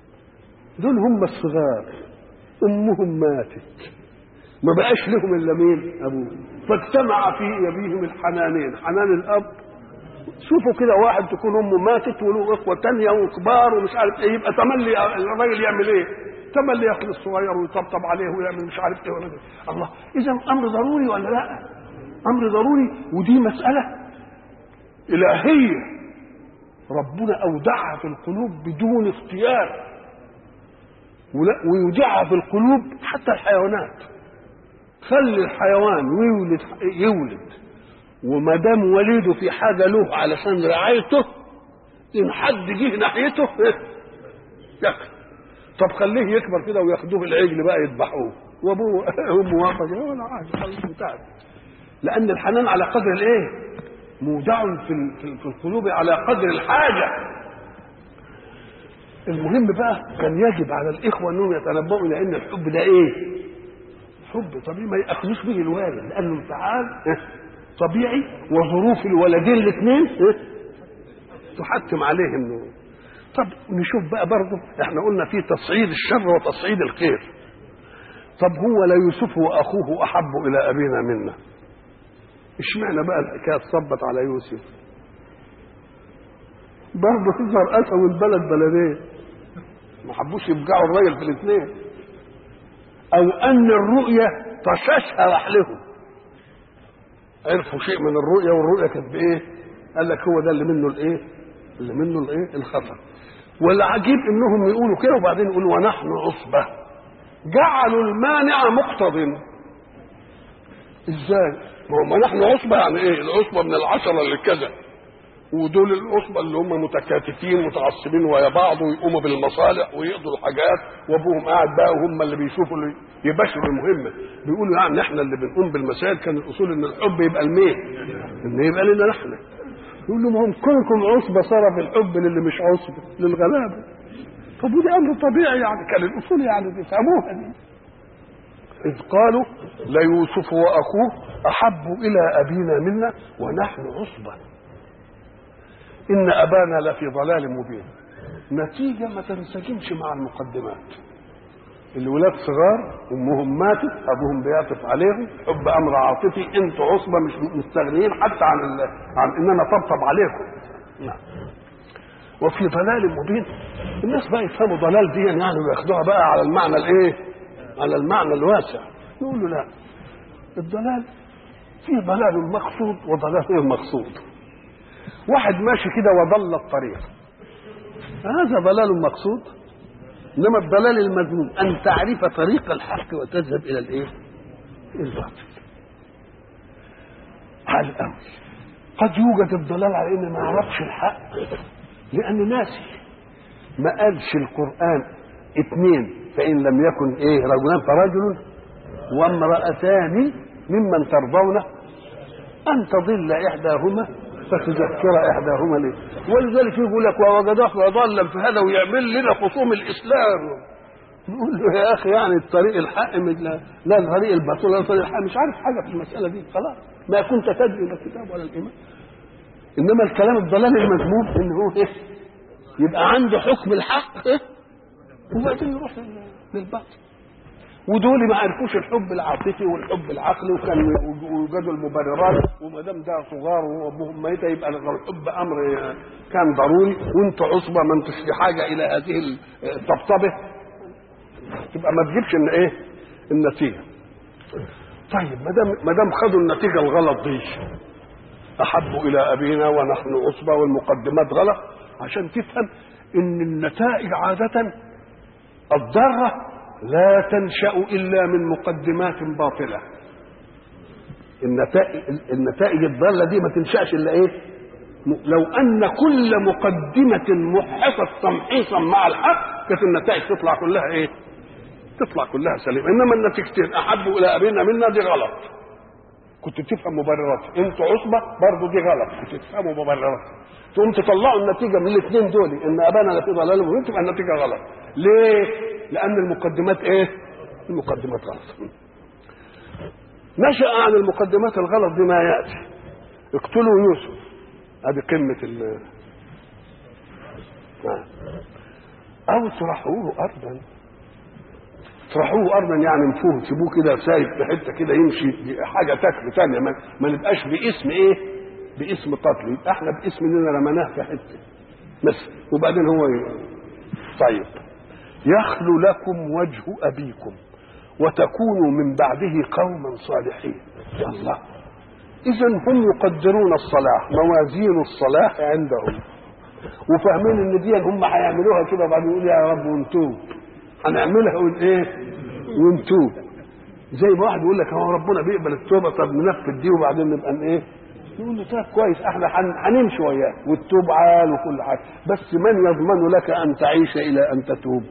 دول هم الصغار امهم ماتت ما بقاش لهم الا مين؟ ابوه. فاجتمع في ابيهم الحنانين، حنان الاب. شوفوا كده واحد تكون امه ماتت وله اخوه تانيه وكبار ومش عارف ايه، يبقى تملي الراجل يعمل ايه؟ تملي ياخد الصغير ويطبطب عليه ويعمل مش عارف ايه ولا ايه. الله، اذا امر ضروري ولا لا؟ امر ضروري. ودي مساله الهيه ربنا اودعها في القلوب بدون اختيار، ويودعها في القلوب حتى الحيوانات. خلي الحيوان يولد يولد وما دام وليده في حاجه له علشان رعايته، ان حد جه ناحيته ياكل. طب خليه يكبر كده وياخدوه العجل بقى يذبحوه وابوه وامه واقفه ولا حاجه خلاص انتهت. لان الحنان على قدر الايه؟ مودع في في القلوب على قدر الحاجه. المهم بقى كان يجب على الاخوه انهم يتنبؤوا الى ان الحب ده ايه؟ حب طبيعي ما ياخذوش به الوالد، لانه تعال طبيعي وظروف الولدين الاثنين تحتم عليه انه. طب نشوف بقى برضه، احنا قلنا في تصعيد الشر وتصعيد الخير. طب هو لا يوسف واخوه احب الى ابينا منا، اشمعنى بقى الحكايه تصبت على يوسف؟ برضه تظهر اسى والبلد بلدين، ما حبوش يبقعوا الراجل في الاثنين، او ان الرؤيه طششها رحلهم، عرفوا شيء من الرؤيه والرؤيه كانت بايه؟ قال لك هو ده اللي منه الايه؟ اللي منه الايه؟ الخطر. والعجيب انهم يقولوا كده وبعدين يقولوا ونحن عصبه، جعلوا المانع مقتضٍ. ازاي؟ ما نحن عصبه يعني ايه؟ العصبه من العشره اللي كذا، ودول العصبه اللي هم متكاتفين متعصبين ويا بعض ويقوموا بالمصالح ويقضوا الحاجات، وابوهم قاعد بقى وهم اللي بيشوفوا اللي يباشروا المهمه. بيقولوا يعني احنا اللي بنقوم بالمسائل. كان الاصول ان الحب يبقى لمين؟ ان يبقى لنا نحن. يقول لهم هم كلكم عصبه صار في الحب للي مش عصبه للغلابه. طب ودي امر طبيعي يعني، كان الاصول يعني تفهموها دي. إذ قالوا ليوسف وأخوه أحب إلى أبينا منا ونحن عصبة إن أبانا لفي ضلال مبين. نتيجة ما تنسجمش مع المقدمات. الولاد صغار، أمهم ماتت، أبوهم بيعطف عليهم، حب أمر عاطفي، أنتوا عصبة مش مستغنيين حتى عن عن إن أنا طبطب عليكم. نعم. وفي ضلال مبين. الناس بقى يفهموا ضلال دي يعني وياخدوها بقى على المعنى الإيه؟ على المعنى الواسع. نقول له لا، الضلال فيه ضلال مقصود وضلال غير مقصود. واحد ماشي كده وضل الطريق، هذا ضلال مقصود. انما الضلال المذموم ان تعرف طريق الحق وتذهب الى الايه؟ الباطل. عال قوي. قد يوجد الضلال على ان ما يعرفش الحق لان ناسي. ما قالش القران اثنين فان لم يكن ايه رجلان فرجل وامرأتان ممن ترضون ان تضل احداهما فتذكر احداهما ليه. ولذلك يقول لك ووجداه ضالا فهذا ويعمل لنا خصوم الاسلام. نقول له يا اخي يعني الطريق الحق لا لا طريق الباطل ولا طريق الحق، مش عارف حاجه في المساله دي خلاص. ما كنت تدري لا الكتاب ولا الايمان. انما الكلام الضلال المذموم ان هو ايه؟ يبقى عنده حكم الحق ايه؟ وبعدين يروح للباطل. ودول ما عرفوش الحب العاطفي والحب العقلي، وكانوا يوجدوا المبررات، وما دام ده صغار وابوهم ميت يبقى الحب امر كان ضروري، وانتوا عصبه ما انتوش بحاجه الى هذه الطبطبه، تبقى ما تجيبش ان ايه؟ النتيجه. طيب ما دام ما دام خدوا النتيجه الغلط دي، احبوا الى ابينا ونحن عصبه والمقدمات غلط، عشان تفهم ان النتائج عاده الضاره لا تنشأ إلا من مقدمات باطلة. النتائج النتائج الضالة دي ما تنشأش إلا إيه؟ لو أن كل مقدمة محصت تمحيصا مع الحق كانت النتائج تطلع كلها إيه؟ تطلع كلها سليمة. إنما النتيجتين أحبوا إلى أبينا منا دي غلط. كنت تفهم مبررات، أنتوا عصبة برضه دي غلط، كنت تفهموا مبررات. تقوم تطلعوا النتيجة من الاثنين دول إن أبانا لفي ضلال مبين، تبقى النتيجة غلط. ليه؟ لأن المقدمات إيه؟ المقدمات غلط. نشأ عن المقدمات الغلط دي ما يأتي. اقتلوا يوسف، هذه قمة ال او اطرحوه ارضا. اطرحوه ارضا يعني انفوه، سيبوه كده سايب في حته كده يمشي حاجه تاكله ثانيه، ما, ما نبقاش باسم ايه؟ باسم قتل، يبقى احنا باسم اننا رمناه في حته بس، وبعدين هو ي... طيب يخلو لكم وجه ابيكم وتكونوا من بعده قوما صالحين. يا الله، اذا هم يقدرون الصلاح، موازين الصلاح عندهم، وفاهمين ان دي هم هيعملوها كده وبعدين يقول يا رب ونتوب، هنعملها وايه ونتوب. زي ما واحد يقول لك هو ربنا بيقبل التوبه، طب ننفذ دي وبعدين نبقى ايه؟ يقول له طيب كويس، احنا هنمشي وياك والتوب عال وكل حاجه، بس من يضمن لك ان تعيش الى ان تتوب؟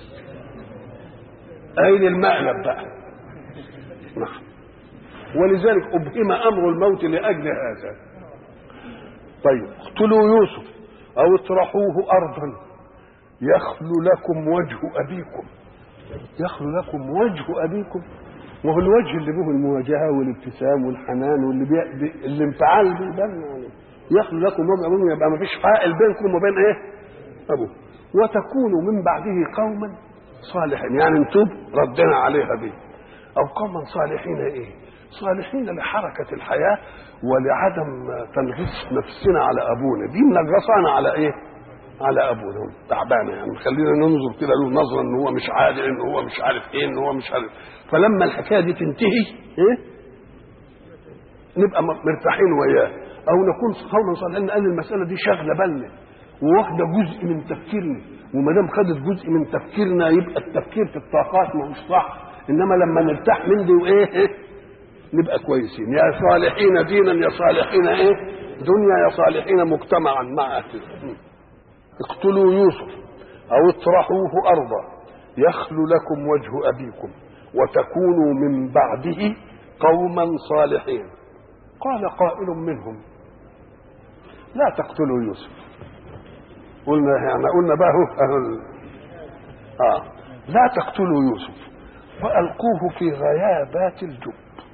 اين المقلب بقى؟ نعم. ولذلك ابهم امر الموت لاجل هذا. طيب اقتلوا يوسف او اطرحوه ارضا يخلو لكم وجه ابيكم. يخلو لكم وجه ابيكم، وهو الوجه اللي به المواجهه والابتسام والحنان واللي بي... بي... الانفعال بيبان يعني. يخلو لكم وجه ابيكم، يبقى ما فيش حائل بينكم وبين ايه؟ ابوه. وتكونوا من بعده قوما صالحين، يعني نتوب ردنا عليها دي، او قوما صالحين. ايه صالحين؟ لحركه الحياه ولعدم تنغيص نفسنا على ابونا، دي منغصانا على ايه؟ على ابونا تعبانه، يعني خلينا ننظر كده له نظره ان هو مش عادل، ان هو مش عارف ايه، ان هو مش عارف. فلما الحكايه دي تنتهي ايه؟ نبقى مرتاحين وياه، او نكون قوما صالحين، لان المساله دي شاغله بالنا وواخده جزء من تفكيرنا، وما دام خدت جزء من تفكيرنا يبقى التفكير في الطاقات ما هوش صح، انما لما نرتاح من دي وايه إيه؟ نبقى كويسين. يا صالحين دينا يا صالحين ايه؟ دنيا يا صالحين مجتمعا مع أهله. اقتلوا يوسف او اطرحوه ارضا يخلو لكم وجه ابيكم وتكونوا من بعده قوما صالحين. قال قائل منهم لا تقتلوا يوسف. قلنا يعني قلنا بقى هو اه لا تقتلوا يوسف والقوه في غيابات الجب.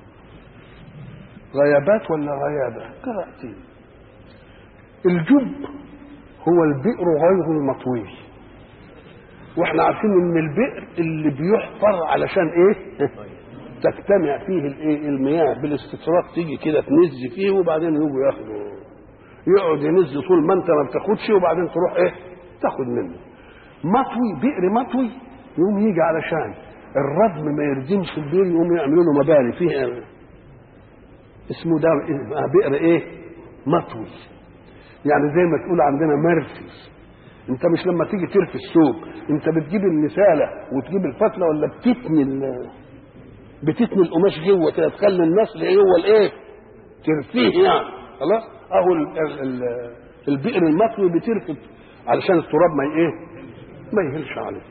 غيابات ولا غيابه؟ قراءتين. الجب هو البئر غير المطوي، واحنا عارفين ان البئر اللي بيحفر علشان ايه؟ تجتمع فيه الايه؟ المياه بالاستطراق، تيجي كده تنز فيه وبعدين يجوا ياخدوا، يقعد ينز طول ما انت ما بتاخدش وبعدين تروح ايه؟ تاخد منه. مطوي، بئر مطوي، يقوم يجي علشان الردم ما يردمش البئر، يقوم يعملوا له مباني فيه اسمه ده بئر ايه؟ مطوي. يعني زي ما تقول عندنا مرسي. انت مش لما تيجي ترفي الثوب انت بتجيب المساله وتجيب الفتله، ولا بتتني ال... بتتني القماش جوه كده، تخلي النسل جوه الايه؟ ترفيه يعني. خلاص اهو ال... ال... ال... البئر المطوي بترفي علشان التراب ما ايه؟ ما يهلش عليه.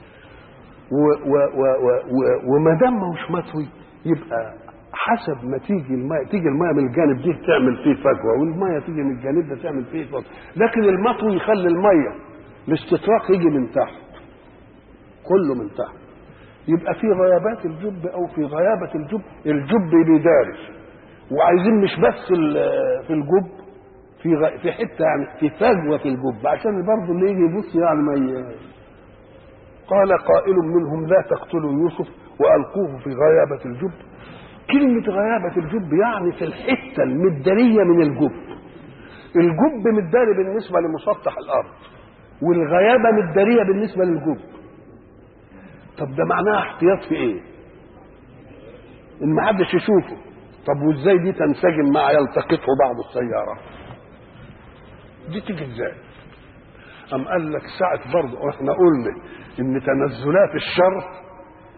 و... و... و... و... و... وما دام ما هوش مطوي يبقى حسب ما تيجي الماء، تيجي الماء من الجانب دي تعمل فيه فجوه، والماء تيجي من الجانب ده تعمل فيه فجوه، لكن المطوي يخلي الميه الاستطراق يجي من تحت، كله من تحت. يبقى في غيابات الجب او في غيابه الجب، الجب بيدارس، وعايزين مش بس في الجب، في غ... في حته يعني في فجوه في الجب، عشان برضه اللي يجي يبص يعني ما ي... قال قائل منهم لا تقتلوا يوسف والقوه في غيابه الجب. كلمة غيابة الجب يعني في الحتة المدارية من الجب. الجب مداري بالنسبة لمسطح الأرض، والغيابة مدارية بالنسبة للجب. طب ده معناها احتياط في ايه؟ ان ما حدش يشوفه. طب وازاي دي تنسجم مع يلتقطه بعض السيارة؟ دي تيجي ازاي؟ أم قال لك ساعة برضه احنا قلنا ان تنزلات الشر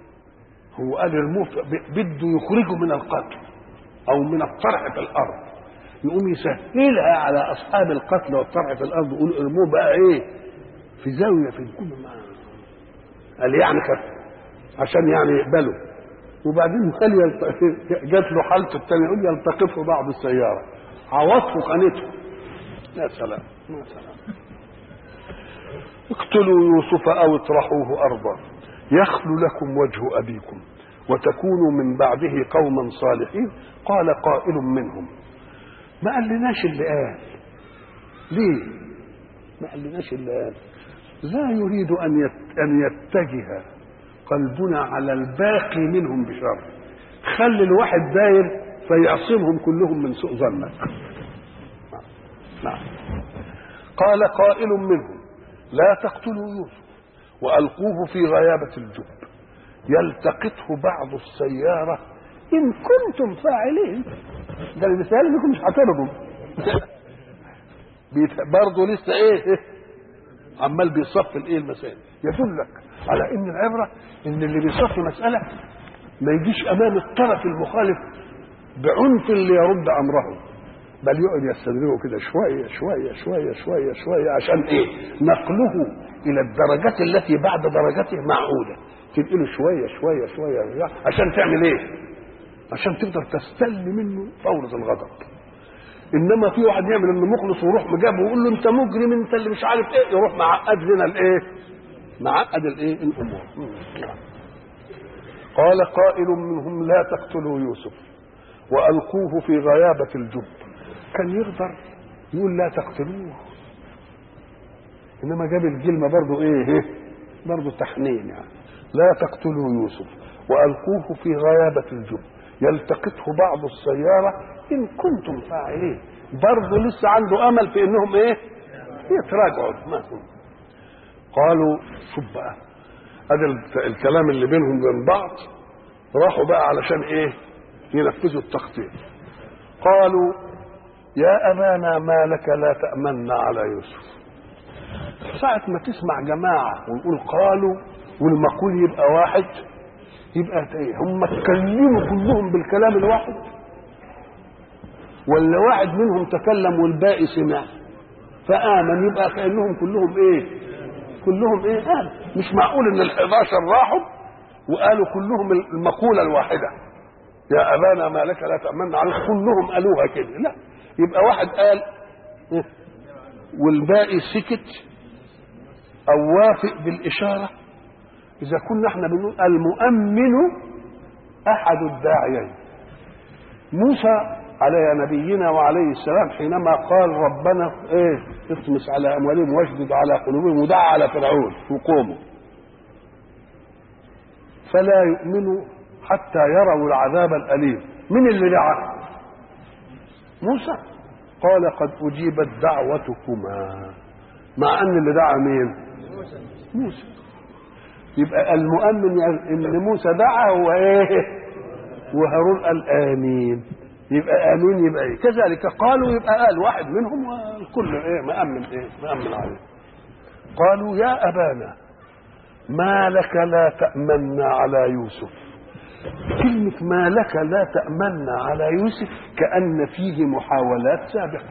هو قال الموت بده يخرجه من القتل او من الطرح في الارض، يقوم يسهلها على اصحاب القتل والطرح في الارض، يقول ارموه بقى ايه؟ في زاويه في الكل معاه. قال يعني كده عشان يعني يقبلوا، وبعدين قال يلت... جات له حالته الثانيه يقول يلتقطه بعض السياره، عوضته خانته. يا سلام يا سلام. اقتلوا يوسف او اطرحوه ارضا يخلو لكم وجه أبيكم وتكونوا من بعده قوما صالحين. قال قائل منهم ما قالناش اللي قال ليه؟ ما قالناش اللي قال لا يريد ان ان يتجه قلبنا على الباقي منهم بشر. خلي الواحد داير فيعصمهم كلهم من سوء ظنك. نعم. قال قائل منهم لا تقتلوا يوسف والقوه في غيابه الجب يلتقطه بعض السياره ان كنتم فاعلين. ده اللي بيسأل لكم مش هترضوا. برضه لسه ايه, إيه؟ عمال بيصف الايه المسائل. يدلك على ان العبره ان اللي بيصف مساله ما يجيش امام الطرف المخالف بعنف اللي يرد امره، بل يقعد يستدرجه كده شويه شويه شويه شويه شويه عشان ايه؟ نقله الى الدرجات التي بعد درجته معقوله. تنقله شويه شويه شويه عشان تعمل ايه؟ عشان تقدر تستل منه فورة الغضب. انما في واحد يعمل انه مخلص ويروح مجابه ويقول له انت مجرم انت اللي مش عارف ايه، يروح معقد لنا الايه؟ معقد الايه؟ الامور. قال قائل منهم لا تقتلوا يوسف والقوه في غيابه الجب. كان يقدر يقول لا تقتلوه، انما جاب الكلمه برضه ايه؟ برضه تحنين يعني. لا تقتلوا يوسف والقوه في غيابه الجب يلتقطه بعض السياره ان كنتم فاعلين. برضه لسه عنده امل في انهم ايه؟ يتراجعوا. ما قالوا شوف بقى هذا الكلام اللي بينهم وبين بعض، راحوا بقى علشان ايه؟ ينفذوا التخطيط. قالوا يا ابانا ما لك لا تأمنا على يوسف. ساعة ما تسمع جماعة ويقول قالوا والمقول يبقى واحد، يبقى ايه؟ هم اتكلموا كلهم بالكلام الواحد ولا واحد منهم تكلم والباقي سمع فآمن؟ يبقى كأنهم كلهم ايه؟ كلهم ايه؟ آمن. مش معقول ان الحداشر راحوا وقالوا كلهم المقولة الواحدة يا أبانا ما لك لا تأمنا على، كلهم قالوها كده. لا، يبقى واحد قال إيه؟ والباقي سكت أو وافق بالإشارة. إذا كنا احنا بنقول المؤمن أحد الداعيين. موسى على نبينا وعليه السلام حينما قال ربنا ايه اطمس على أموالهم واشدد على قلوبهم ودعا على فرعون وقومه فلا يؤمنوا حتى يروا العذاب الأليم. من اللي دعا؟ موسى. قال قد أجيبت دعوتكما، مع أن اللي دعا مين؟ موسى. يبقى المؤمن ان موسى دعا هو ايه؟ وهارون قال امين، يبقى امين. يبقى ايه؟ كذلك قالوا يبقى قال واحد منهم والكل ايه؟ مأمن ايه؟ مأمن عليه. قالوا يا ابانا ما لك لا تأمنا على يوسف. كلمة ما لك لا تأمنا على يوسف كأن فيه محاولات سابقة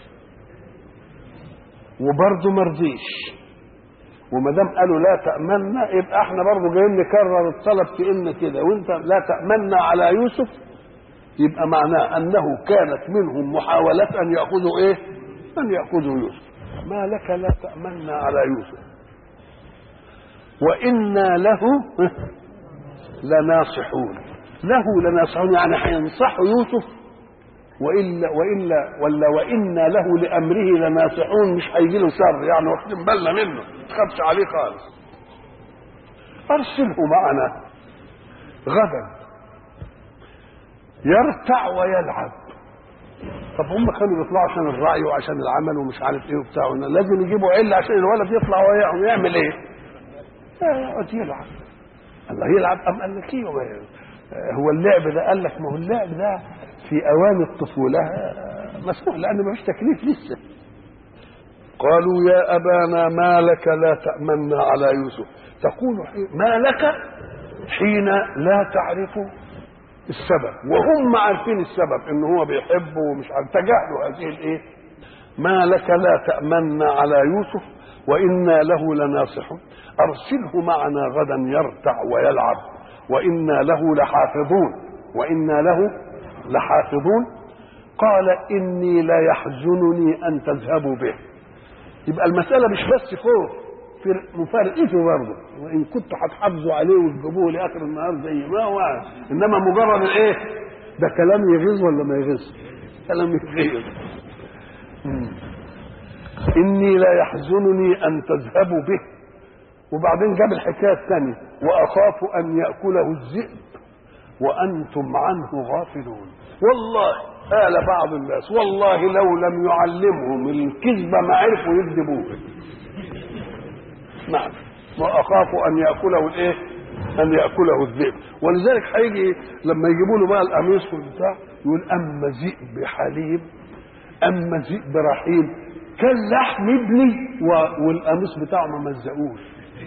وبرضه مرضيش، وما دام قالوا لا تأمنا يبقى احنا برضه جايين نكرر الطلب في ان كده، وانت لا تأمنا على يوسف يبقى معناه انه كانت منهم محاولات ان يأخذوا ايه؟ ان يأخذوا يوسف. ما لك لا تأمنا على يوسف وإنا له لناصحون. له لناصحون يعني هينصحوا يوسف، وإلا وإلا ولا وإنا له لأمره لناصحون، مش هيجي له شر يعني، واخدين بالنا منه ما تخافش عليه خالص. أرسله معنا غدا يرتع ويلعب. طب هم كانوا بيطلعوا عشان الرعي وعشان العمل ومش عارف ايه وبتاع، لازم يجيبوا عله عشان الولد يطلع وياهم يعمل ايه؟ يقعد يلعب. الله يلعب أم قال لك ايه؟ هو اللعب ده قال لك ما هو اللعب ده في اوان الطفوله مسموح لان ما فيش تكليف لسه. قالوا يا ابانا ما لك لا تأمنا على يوسف. تقول ما لك حين لا تعرف السبب وهم عارفين السبب ان هو بيحبه ومش عارف، تجاهلوا هذه الايه؟ ما لك لا تأمنا على يوسف وإنا له لناصحون أرسله معنا غدا يرتع ويلعب وإنا له لحافظون وإنا له لحافظون. قال إني لا يحزنني أن تذهبوا به. يبقى المسألة مش بس خوف، في مفارقته برضه، وإن كنتوا هتحافظوا عليه وتجيبوه لآخر النهار زي ما هو، إنما مجرد الإيه؟ ده كلام يغيظ ولا ما يغيظ؟ كلام يغيظ. إني لا يحزنني أن تذهبوا به. وبعدين جاب الحكاية الثانية وأخاف أن يأكله الذئب وأنتم عنه غافلون. والله قال بعض الناس والله لو لم يعلمهم الكذب ما عرفوا يكذبوه. نعم وأخاف أن يأكله الإيه؟ أن يأكله الذئب. ولذلك هيجي لما يجيبوا له بقى القميص والبتاع يقول أما ذئب حليب أما ذئب رحيم كاللحم ابني والقميص بتاعه ما مزقوش.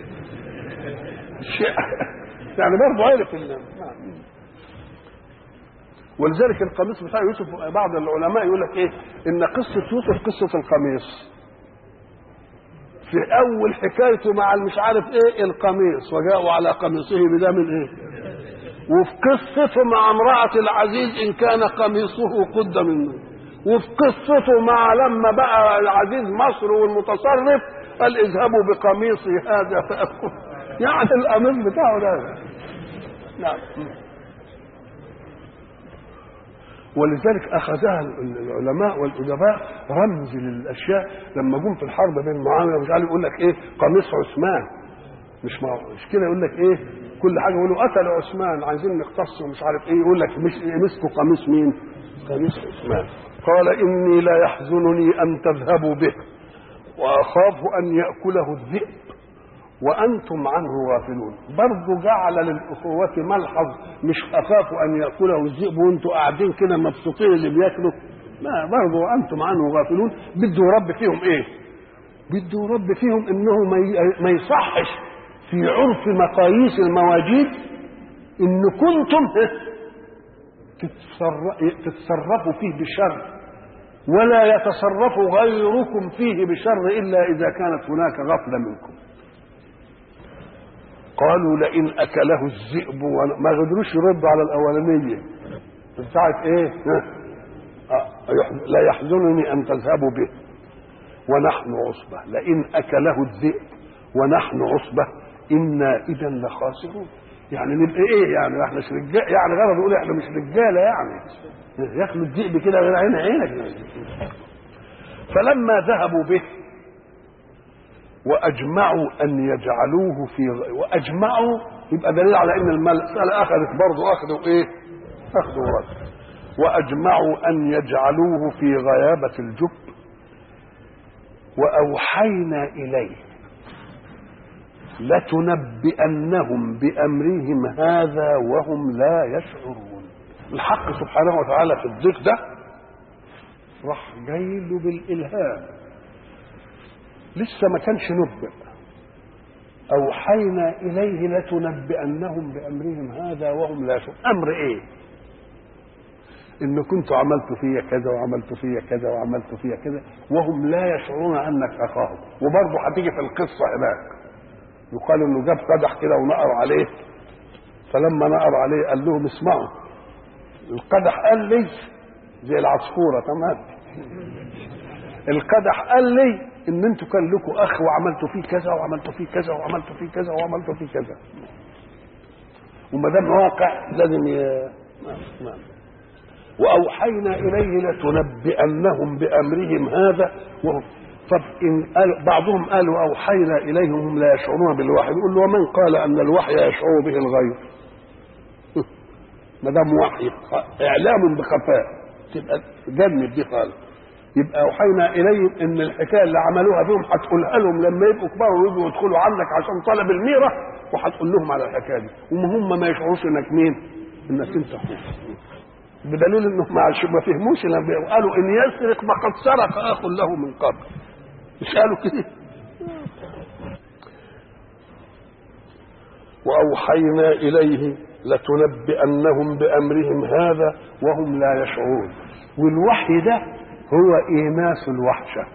يعني برضه عارف ال ولذلك القميص بتاع يوسف بعض العلماء يقول لك ايه ان قصه يوسف قصه القميص. في اول حكايته مع مش عارف ايه القميص وجاءوا على قميصه بدم ايه. وفي قصته مع امراه العزيز ان كان قميصه قد منه. وفي قصته مع لما بقى العزيز مصر والمتصرف قال اذهبوا بقميصي هذا فأكون. يعني القميص بتاعه ده. نعم. ولذلك اخذها العلماء والادباء رمز للاشياء لما جم في الحرب بين معاويه مش عارف يقول لك ايه قميص عثمان مش مش كده يقول لك ايه كل حاجه يقولوا قتل عثمان عايزين نختص ومش عارف ايه يقول لك مش مسكوا قميص مين؟ قميص عثمان. قال اني لا يحزنني ان تذهبوا به واخاف ان ياكله الذئب وانتم عنه غافلون. برضه جعل للاخوه ملحظ مش اخاف ان ياكله الذئب وانتم قاعدين كده مبسوطين اللي بياكلوا لا برضه وانتم عنه غافلون. بده يربي فيهم ايه؟ بده يربي فيهم انه ما يصحش في عرف مقاييس المواجيد ان كنتم تتصرفوا فيه بشر ولا يتصرف غيركم فيه بشر الا اذا كانت هناك غفله منكم. قالوا لئن اكله الذئب ما قدروش يردوا على الاولانيه بتاعت ايه لا يحزنني ان تذهبوا به ونحن عصبه لئن اكله الذئب ونحن عصبه انا اذا لخاسرون. يعني نبقى ايه يعني احنا مش رجاله يعني غرض يقول احنا مش رجاله يعني ياكلوا الذئب كده غير عين عينك. فلما ذهبوا به واجمعوا ان يجعلوه في غ... واجمعوا يبقى دليل على ان المساله اخذت برضه اخذوا ايه؟ اخذوا رد. واجمعوا ان يجعلوه في غيابه الجب واوحينا اليه لتنبئنهم بامرهم هذا وهم لا يشعرون. الحق سبحانه وتعالى في الضيق ده راح جاي له بالالهام لسه ما كانش نبئ. اوحينا اليه لتنبئنهم بامرهم هذا وهم لا يشعرون. امر ايه؟ ان كنتوا عملتوا فيا كذا وعملتوا فيا كذا وعملتوا فيا كذا وهم لا يشعرون انك اخاهم. وبرضه هتيجي في القصه هناك يقال انه جاب قدح كده ونقر عليه فلما نقر عليه قال لهم اسمعوا القدح قال لي زي العصفوره تمام القدح قال لي ان انتوا كان لكم اخ وعملتوا فيه كذا وعملتوا فيه كذا وعملتوا فيه كذا وعملتوا فيه كذا وما دام واقع لازم ي... نعم. واوحينا اليه لتنبئنهم بامرهم هذا وهم طب ان قال بعضهم قالوا اوحينا اليهم هم لا يشعرون بالوحي يقول له ومن قال ان الوحي يشعر به الغير؟ ما دام وحي اعلام بخفاء تبقى جنب دي خالص. يبقى اوحينا اليهم ان الحكايه اللي عملوها بهم هتقولها لهم لما يبقوا كبار ويجوا يدخلوا عندك عشان طلب الميره وهتقول لهم على الحكايه دي وهم ما يشعروش انك مين؟ انك انت اخوه. بدليل انهم ما فهموش لما قالوا ان يسرق فقد سرق اخ له من قبل. مش قالوا كده؟ واوحينا اليه لتنبئنهم بامرهم هذا وهم لا يشعرون. والوحي ده هو ايناس الوحشه.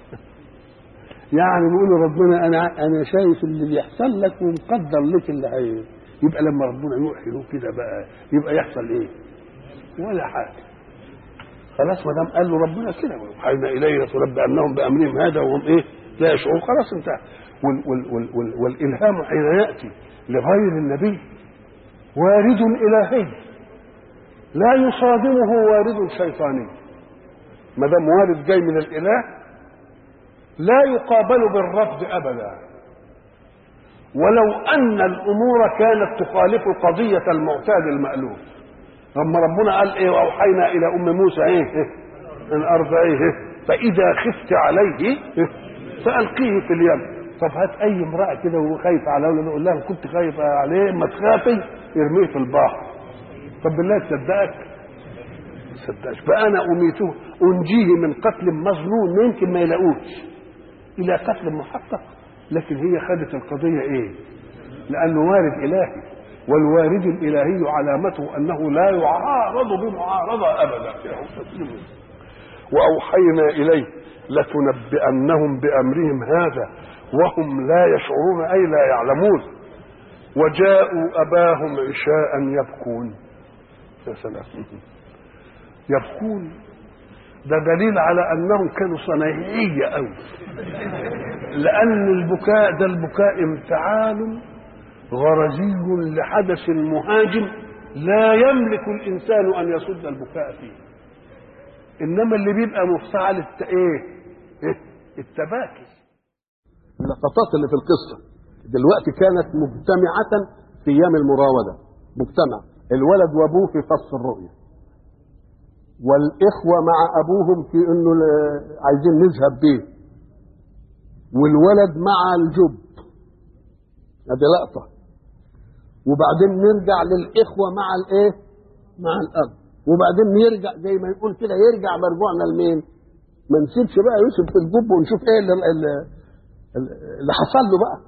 يعني بيقول ربنا انا انا شايف اللي بيحصل لك ومقدر لك اللي هي يبقى لما ربنا يوحي له كده بقى يبقى يحصل ايه؟ ولا حاجه. خلاص ما دام قال له ربنا كده وحينا اليه لتنبئنهم بامرهم هذا وهم ايه؟ لا يشعرون. خلاص انتهى. وال وال وال وال والالهام حين ياتي لغير النبي وارد الهي لا يصادمه وارد شيطاني. ما دام وارد جاي من الاله لا يقابل بالرفض أبدا، ولو أن الأمور كانت تخالف قضية المعتاد المألوف. لما ربنا قال إيه وأوحينا إلى أم موسى إيه, إيه؟ أن أرضعيه فإذا خفت عليه إيه؟ فألقيه في اليم. طب هات أي امرأة كده وهو خايف على أولاده يقول لها كنت خايف عليه ما تخافي ارميه في البحر. طب بالله تصدقك؟ تصدقش. فأنا أميته أنجيه من قتل مظنون يمكن ما يلاقوش إلى قتل محقق. لكن هي خدت القضية إيه؟ لأنه وارد إلهي، والوارد الإلهي علامته أنه لا يعارض بمعارضة أبدا. وأوحينا إليه لتنبئنهم بأمرهم هذا وهم لا يشعرون أي لا يعلمون. وجاءوا أباهم عشاء يبكون. يا سلام، يبكون ده دليل على أنهم كانوا صنايعية أوي، لأن البكاء ده البكاء امتعال غرزي لحدث مهاجم لا يملك الإنسان أن يصد البكاء فيه، إنما اللي بيبقى مفتعل الت... إيه؟ إيه؟ التباكي. اللقطات اللي في القصة دلوقتي كانت مجتمعة في أيام المراودة، مجتمع الولد وأبوه في قص الرؤية، والإخوة مع أبوهم في إنه عايزين نذهب بيه، والولد مع الجب، هذه لقطة. وبعدين نرجع للإخوة مع الإيه؟ مع الأب، وبعدين يرجع زي ما يقول كده يرجع مرجوعنا لمين؟ ما نسيبش بقى يوسف في الجب ونشوف إيه اللي, اللي حصل له بقى.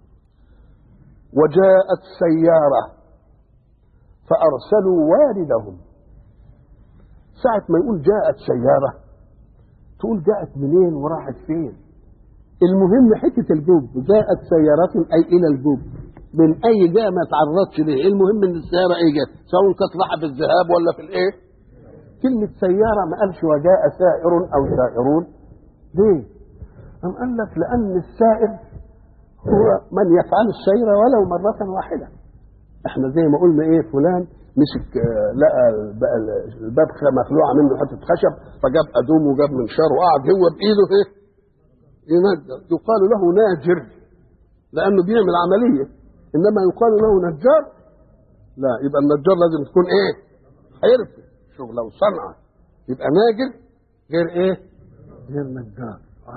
وجاءت سيارة فأرسلوا واردهم. ساعة ما يقول جاءت سيارة تقول جاءت منين وراحت فين؟ المهم حتة الجوب، جاءت سيارة أي إلى الجوب، من أي جاء ما تعرضش ليه، المهم إن السيارة إيه جاءت، سواء كانت راحة في الذهاب ولا في الإيه؟ كلمة سيارة ما قالش وجاء سائر أو سائرون. ليه؟ أم قال لك لأن السائر هو من يفعل السير ولو مرة واحدة. إحنا زي ما قلنا إيه، فلان مسك لقى الباب مخلوعه منه حته خشب فجاب ادوم وجاب منشار وقعد هو بايده ايه ينجر، يقال له ناجر لانه بيعمل عمليه، انما يقال له نجار لا، يبقى النجار لازم تكون ايه؟ حرفه شغله وصنعه، يبقى ناجر غير ايه؟ غير نجار.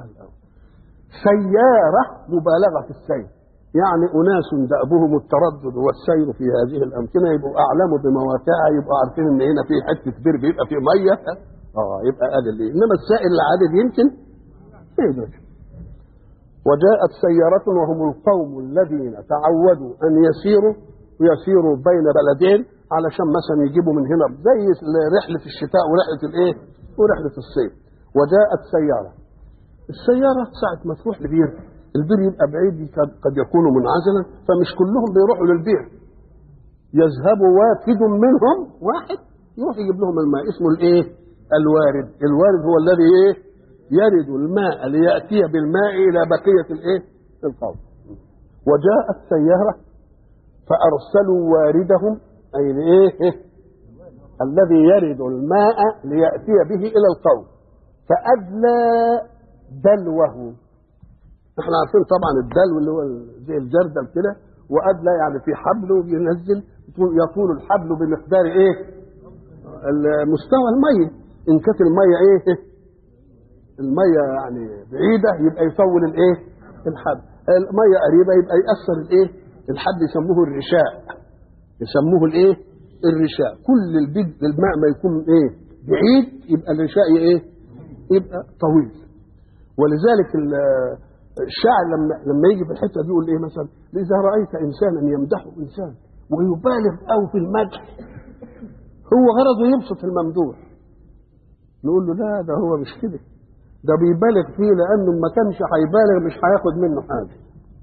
سياره مبالغه في السير، يعني أناس دأبهم التردد والسير في هذه الأمكنة، يبقوا أعلموا بمواقعها، يبقوا عارفين إن هنا في حتة بير بيبقى فيه مية، آه يبقى قال لي، إنما السائل العادي يمكن إيه ده. وجاءت سيارة وهم القوم الذين تعودوا أن يسيروا ويسيروا بين بلدين علشان مثلا يجيبوا من هنا زي رحلة الشتاء ورحلة الإيه؟ ورحلة الصيف. وجاءت سيارة، السيارة ساعة ما تروح لبير، البير يبقى بعيد قد يكون منعزلا، فمش كلهم بيروحوا للبير، يذهب وافد منهم واحد يروح يجيب لهم الماء، اسمه الايه؟ الوارد. الوارد هو الذي ايه؟ يرد الماء لياتي بالماء الى بقيه الايه؟ القوم. وجاءت سياره فارسلوا واردهم، اي ايه؟ الذي يرد الماء لياتي به الى القوم فادلى دلوه. احنا عارفين طبعا الدلو اللي هو زي الجردل كده، وادلى يعني في حبل وبينزل يطول الحبل بمقدار ايه؟ مستوى الميه. ان كانت الميه ايه؟ الميه يعني بعيده يبقى يطول الايه؟ الحبل. الميه قريبه يبقى يأثر الايه؟ الحبل يسموه الرشاء، يسموه الايه؟ الرشاء. كل البيت الماء ما يكون ايه؟ بعيد يبقى الرشاء ايه؟ يبقى طويل. ولذلك الشاعر لما لما يجي في الحته دي يقول ايه مثلا؟ اذا رايت انسانا يمدحه انسان ويبالغ او في المدح، هو غرضه يبسط الممدوح، نقول له لا ده هو مش كده، ده بيبالغ فيه لانه ما كانش هيبالغ مش هياخد منه حاجه.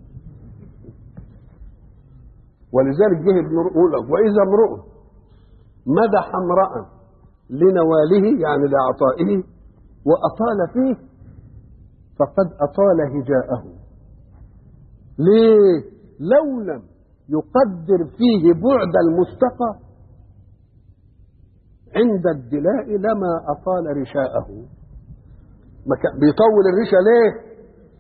ولذلك جه ابن يقول واذا امرؤ مدح امرأ لنواله يعني لعطائه واطال فيه فقد أطال هجاءه. ليه؟ لو لم يقدر فيه بعد المستقى عند الدلاء لما أطال رشاءه. بيطول الرشا ليه؟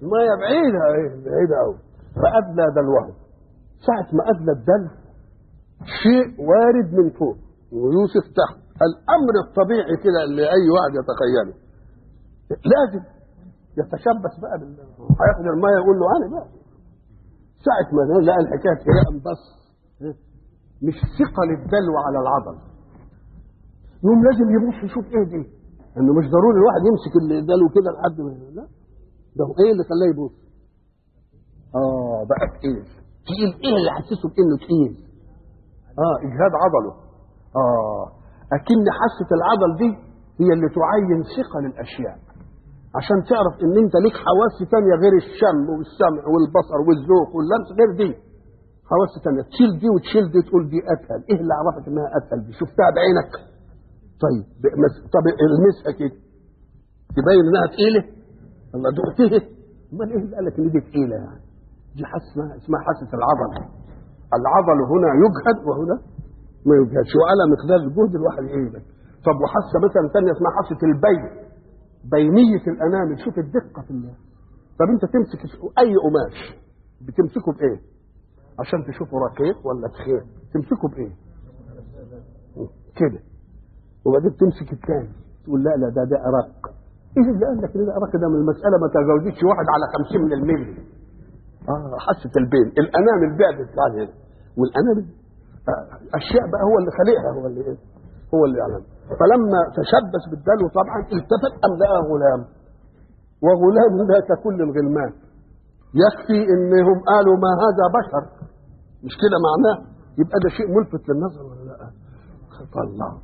الميه بعيده ايه بعيده قوي. فادلى دلوه، ساعه ما ادلى الدلو شيء وارد من فوق ويوسف تحت، الامر الطبيعي كده اللي اي واحد يتخيله، لازم يتشبث بقى بال هياخد الميه يقول له انا بقى. ساعه ما لقى الحكايه كده بس مش ثقه للدلو على العضل، يوم لازم يبص يشوف ايه دي، انه مش ضروري الواحد يمسك الدلو كده لحد ما لا، ده هو ايه اللي خلاه يبص؟ اه بقى تقيل. تقيل ايه اللي حسسه بانه تقيل؟ اه اجهاد عضله. اه اكن حاسه العضل دي هي اللي تعين ثقه للاشياء، عشان تعرف ان انت ليك حواس ثانيه غير الشم والسمع والبصر والذوق واللمس، غير دي حواس ثانيه. تشيل دي وتشيل دي تقول دي اسهل، ايه اللي عرفك انها اسهل؟ دي شفتها بعينك. طيب طب المسها كده تبين انها تقيله؟ الله دقتها، امال ايه اللي قال لك ان دي تقيله يعني؟ دي حاسه اسمها حاسه العضل. العضل هنا يجهد وهنا ما يجهدش، وعلى مقدار الجهد الواحد يجهد. طب وحاسه مثلا ثانيه اسمها حاسه البين، بينيه الانامل، شوف الدقه في الله. طب انت تمسك اي قماش بتمسكه بايه؟ عشان تشوفه رقيق ولا تخين تمسكه بايه؟ كده، وبعدين تمسك الثاني تقول لا لا ده ده ارق. ايه اللي قال لك ده ارق؟ ده من المساله ما تجاوزتش واحد على خمسين من الملي. اه حاسه البين، الانامل بعدت عن هنا، والانامل آه اشياء بقى هو اللي خلقها، هو اللي ايه؟ هو اللي يعلم. فلما تشبث بالدلو طبعا التفت ام لقى غلام، وغلام لا ككل الغلمان، يكفي انهم قالوا ما هذا بشر، مش كده معناه؟ يبقى ده شيء ملفت للنظر ولا لا؟ الله.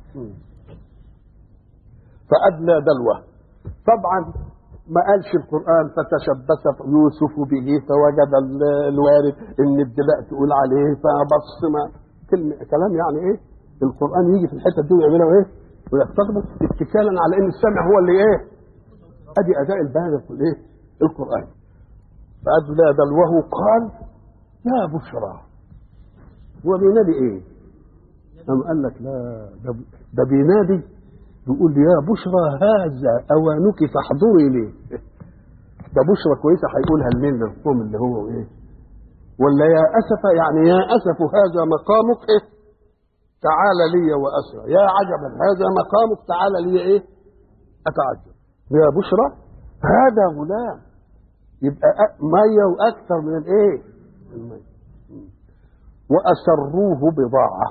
فأدلى دلوه، طبعا ما قالش القرآن فتشبث يوسف به فوجد الوارد ان الدلاء تقول عليه فبص، ما كلمة كلام يعني ايه؟ القرآن يجي في الحتة دي ويعملوا ايه؟ ويستخدم اتكالا على ان السمع هو اللي ايه؟ ادي اداء البالغ في الايه؟ القرآن. فأدلى دلوه قال يا بشرى. هو بينادي ايه؟ قام قال لك لا ده, ده بينادي بيقول يا بشرى هذا اوانك فاحضري ليه. ده بشرى كويسه هيقولها لمين؟ للقوم اللي هو ايه؟ ولا يا اسف يعني يا اسف هذا مقامك ايه؟ تعال لي واسرى، يا عجبا هذا مقامك تعال لي ايه؟ اتعجب. يا بشرى هذا غلام، يبقى ميه واكثر من الايه؟ الميه. واسروه بضاعه،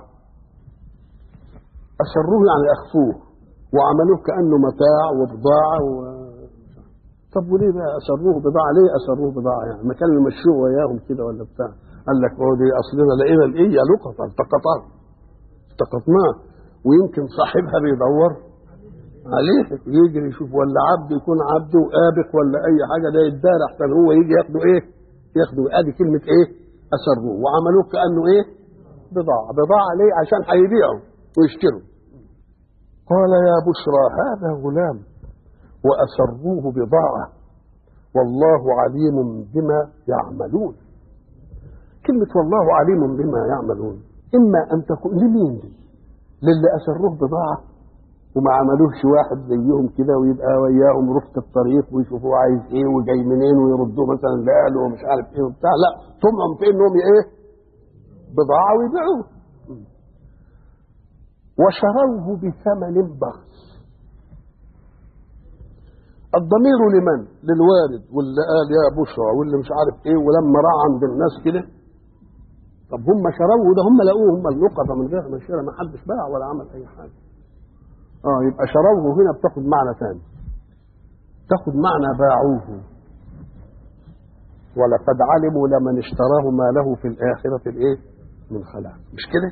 اسروه يعني اخفوه وعملوه كانه متاع وبضاعه و... طب وليه بقى اسروه بضاعه؟ ليه اسروه بضاعه يعني؟ ما كانوا يمشوه وياهم كده ولا بتاع؟ قال لك هو دي اصلنا لقينا الايه لقطه التقطناه التقطناه ويمكن صاحبها بيدور عليه يجري يشوف، ولا عبد يكون عبد وآبق ولا اي حاجه، ده يتدار احسن هو يجي ياخده ايه؟ ياخده. ادي كلمه ايه؟ اسروه، وعملوه كانه ايه؟ بضاعه. بضاعه ليه؟ عشان هيبيعوا ويشتروا. قال يا بشرى هذا غلام وأسروه بضاعة والله عليم بما يعملون. كلمة والله عليم بما يعملون إما أن تكون لمين دي؟ للي أسروه بضاعة وما عملوهش واحد زيهم كده ويبقى وياهم رفق الطريق ويشوفوه عايز ايه وجاي منين ويردوه مثلا لأهله ومش عارف ايه وبتاع، لا طمعهم في انهم ايه؟ بضاعة ويبيعوه. وشروه بثمن بخس. الضمير لمن؟ للوارد واللي قال يا بشرى واللي مش عارف ايه، ولما راى عند الناس كده. طب هم شروه ده، هم لقوه هم اللقطه من غير ما شرى، ما حدش باع ولا عمل اي حاجه. اه يبقى شروه هنا بتاخد معنى ثاني، تاخد معنى باعوه. ولقد علموا لمن اشتراه ما له في الاخره الايه؟ من خلاق. مش كده؟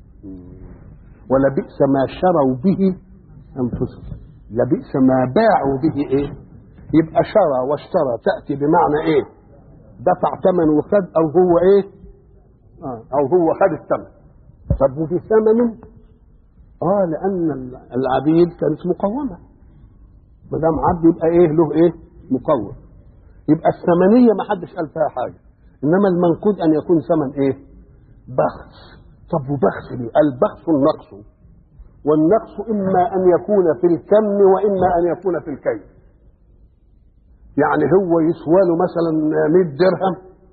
ولبئس ما شروا به انفسهم، لبئس ما باعوا به ايه؟ يبقى شرى واشترى تاتي بمعنى ايه؟ دفع ثمن وخد، او هو ايه؟ آه او هو خد الثمن. طب وفي ثمن؟ اه لان العبيد كانت مقومه، ما دام عبد يبقى ايه له ايه؟ مقوم. يبقى الثمنيه ما حدش قال فيها حاجه، انما المنقود ان يكون ثمن ايه؟ بخس. طب وبخس ليه؟ البخس النقص، والنقص إما أن يكون في الكم وإما أن يكون في الكيف. يعني هو يسوى له مثلا مئة درهم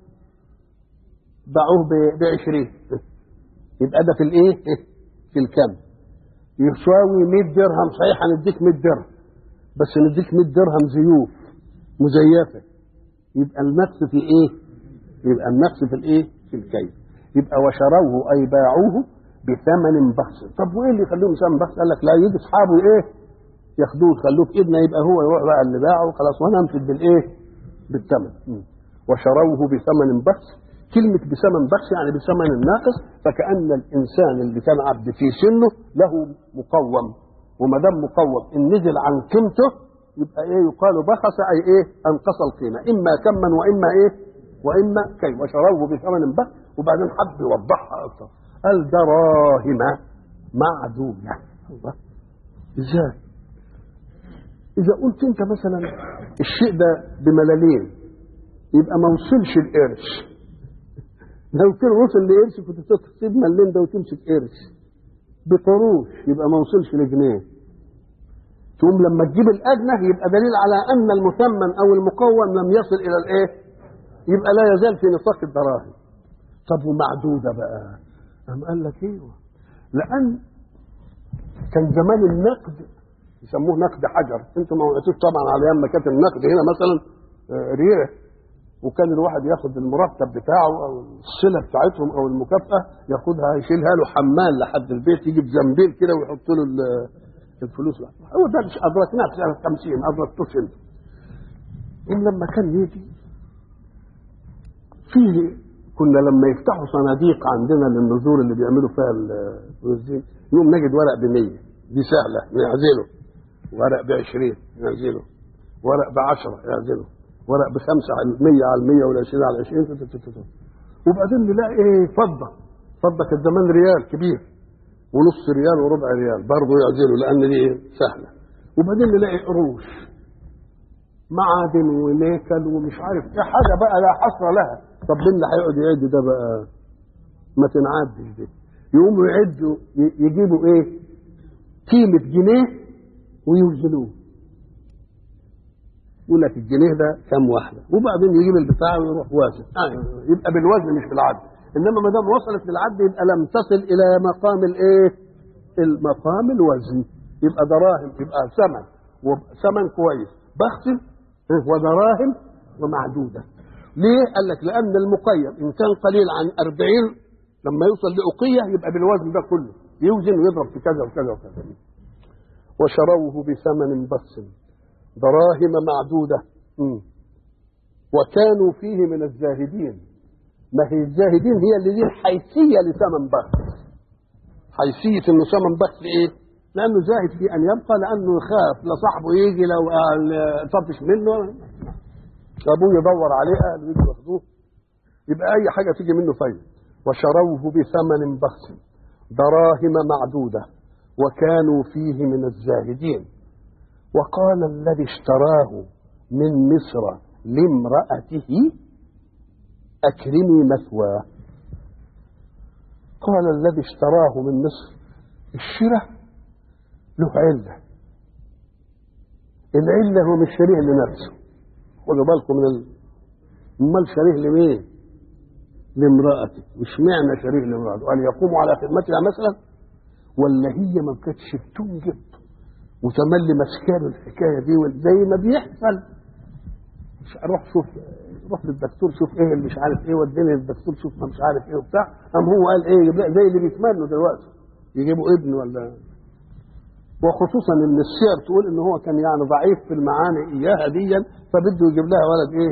باعوه ب عشرين، يبقى ده في الايه؟ في الكم. يساوي مئة درهم، صحيح هنديك مئة درهم بس نديك مئة درهم زيوف مزيفه، يبقى النقص في ايه؟ يبقى النقص في الايه؟ في الكيل. يبقى وشروه اي باعوه بثمن بخس. طب وايه اللي يخليهم ثمن بخس؟ قال لك لا، يجي اصحابه ايه؟ ياخدوه يخلوه في ايدنا، يبقى هو يروح بقى اللي باعه خلاص وانا امسك بالايه؟ بالثمن. وشروه بثمن بخس، كلمة بثمن بخس يعني بثمن ناقص، فكأن الإنسان اللي كان عبد في سنه له مقوم، وما دام مقوم إن نزل عن قيمته يبقى إيه؟ يقال بخس، أي إيه؟ أنقص القيمة، إما كما وإما إيه؟ وإما كي. وشروه بثمن بخس، وبعدين حب يوضحها أكثر، قال دراهم معدودة. الله، إزاي؟ إذا قلت أنت مثلا الشيء ده بملالين يبقى ما وصلش القرش. لو كان وصل لقرش كنت تسيب ملين ده وتمسك قرش. بقروش يبقى ما وصلش لجنيه. ثم لما تجيب الأدنى يبقى دليل على أن المثمن أو المقوم لم يصل إلى الإيه؟ يبقى لا يزال في نطاق الدراهم. طب ومعدودة بقى؟ أم قال لك إيوه، لأن كان زمان النقد يسموه نقد حجر. انتم ما وقعتوش طبعا على ايام ما كانت النقد هنا مثلا ريره، وكان الواحد ياخد المرتب بتاعه او الصله بتاعتهم او المكافاه ياخدها يشيلها له حمال لحد البيت، يجي بزنبيل كده ويحط له الفلوس. هو ده مش ادركناه في سنه خمسين، ادركتوش انت. ان لما كان يجي فيه، كنا لما يفتحوا صناديق عندنا للنذور اللي بيعملوا فيها الوزين، يوم نجد ورق ب مية، دي سهله نعزله، ورق بعشرين يعزله، ورق بعشرة يعزله، ورق بخمسة على المية على المية والعشرين على العشرين، وبعدين نلاقي ايه؟ فضة. فضة كانت زمان ريال كبير ونص ريال وربع ريال برضه يعزله لأن دي سهلة. وبعدين نلاقي قروش، معادن ونيكل ومش عارف ايه، حاجة بقى لا حصر لها. طب مين اللي هيقعد يعد ده بقى؟ ما تنعدش دي. يقوموا يعدوا يجيبوا ايه؟ قيمة جنيه ويوزنوه، يقول لك الجنيه ده كم واحده، وبعدين يجيب البتاع ويروح وازن. آه يبقى بالوزن مش بالعد. انما ما دام وصلت للعد يبقى لم تصل الى مقام الايه؟ المقام الوزن. يبقى دراهم، يبقى ثمن، وثمن كويس بخس ودراهم ومعدوده. ليه؟ قال لك لان المقيم ان كان قليل عن أربعين لما يوصل لأقية يبقى بالوزن ده كله يوزن ويضرب في كذا وكذا وكذا. وشروه بثمن بخس دراهم معدودة. م. وكانوا فيه من الزاهدين. ما هي الزاهدين هي اللي ليه حيثية لثمن بخس. حيثية انه ثمن بخس ايه؟ لانه زاهد في ان يبقى، لانه يخاف لصاحبه يجي لو طفش منه ابوه يدور عليه قال يجي ياخدوه، يبقى اي حاجة تيجي منه فايدة. وشروه بثمن بخس دراهم معدودة وكانوا فيه من الزاهدين. وقال الذي اشتراه من مصر لامرأته أكرمي مثواه. قال الذي اشتراه من مصر، الشراء له علة، العلة هو مش شريه لنفسه، خدوا بالكم من ال... امال شريه لمين؟ لامرأته. مش معنى شريه لامرأته أن يقوموا على خدمتها مثلا، ولا هي ما كانتش بتنجب وتملي مسكاله الحكايه دي زي ما بيحصل. روح شوف، روح للدكتور شوف ايه اللي مش عارف ايه، وديني للدكتور شوف ما مش عارف ايه وبتاع. قام هو قال ايه؟ زي اللي بيتمنوا دلوقتي يجيبوا ابن ولا. وخصوصا ان السير تقول ان هو كان يعني ضعيف في المعاني اياها ديا، فبده يجيب لها ولد ايه؟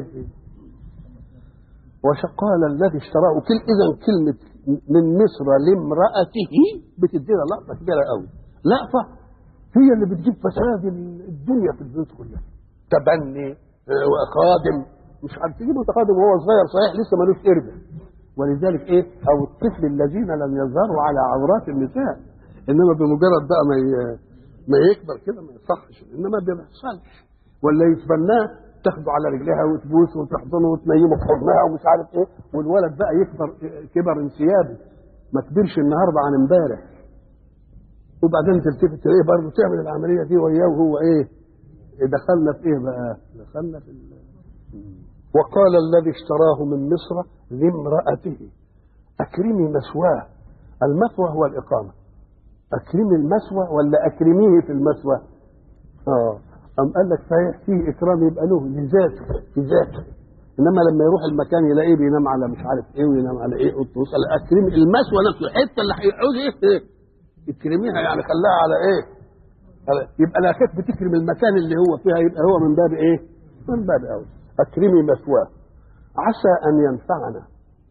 وقال الذي اشتراه. كل اذا كلمه من مصر لامرأته بتدينا لقطه كبيره قوي، لقطه هي اللي بتجيب فساد الدنيا في البيوت كلها. تبني وخادم، مش عارف تجيب متقادم وهو صغير صحيح لسه ملوش قربه. ولذلك ايه؟ او الطفل الذين لم يظهروا على عورات النساء، انما بمجرد بقى ما ما يكبر كده ما يصحش، انما ما بيحصلش. ولا يتبناه تاخده على رجلها وتبوسه وتحضنه وتنيمه في حضنها ومش عارف ايه، والولد بقى يكبر كبر انسيابي، ما كبرش النهارده عن امبارح. وبعدين تلتفت ايه برضه تعمل العمليه دي وياه وهو ايه؟ دخلنا في ايه بقى؟ دخلنا في وقال الذي اشتراه من مصر لامرأته أكرمي مثواه. المثوى هو الإقامة. أكرمي المثوى ولا أكرميه في المثوى؟ آه أم قال لك صحيح فيه إكرام يبقى له لذاته في ذاته، إنما لما يروح المكان يلاقيه بينام على مش عارف إيه وينام على إيه وتوصل أكرمي المثوى نفسه، الحتة اللي هيعوز إيه اكرميها يعني خلاها على إيه؟ على يبقى لا كانت بتكرم المكان اللي هو فيها، يبقى هو من باب إيه؟ من باب أول. أكرمي مثواه عسى أن ينفعنا،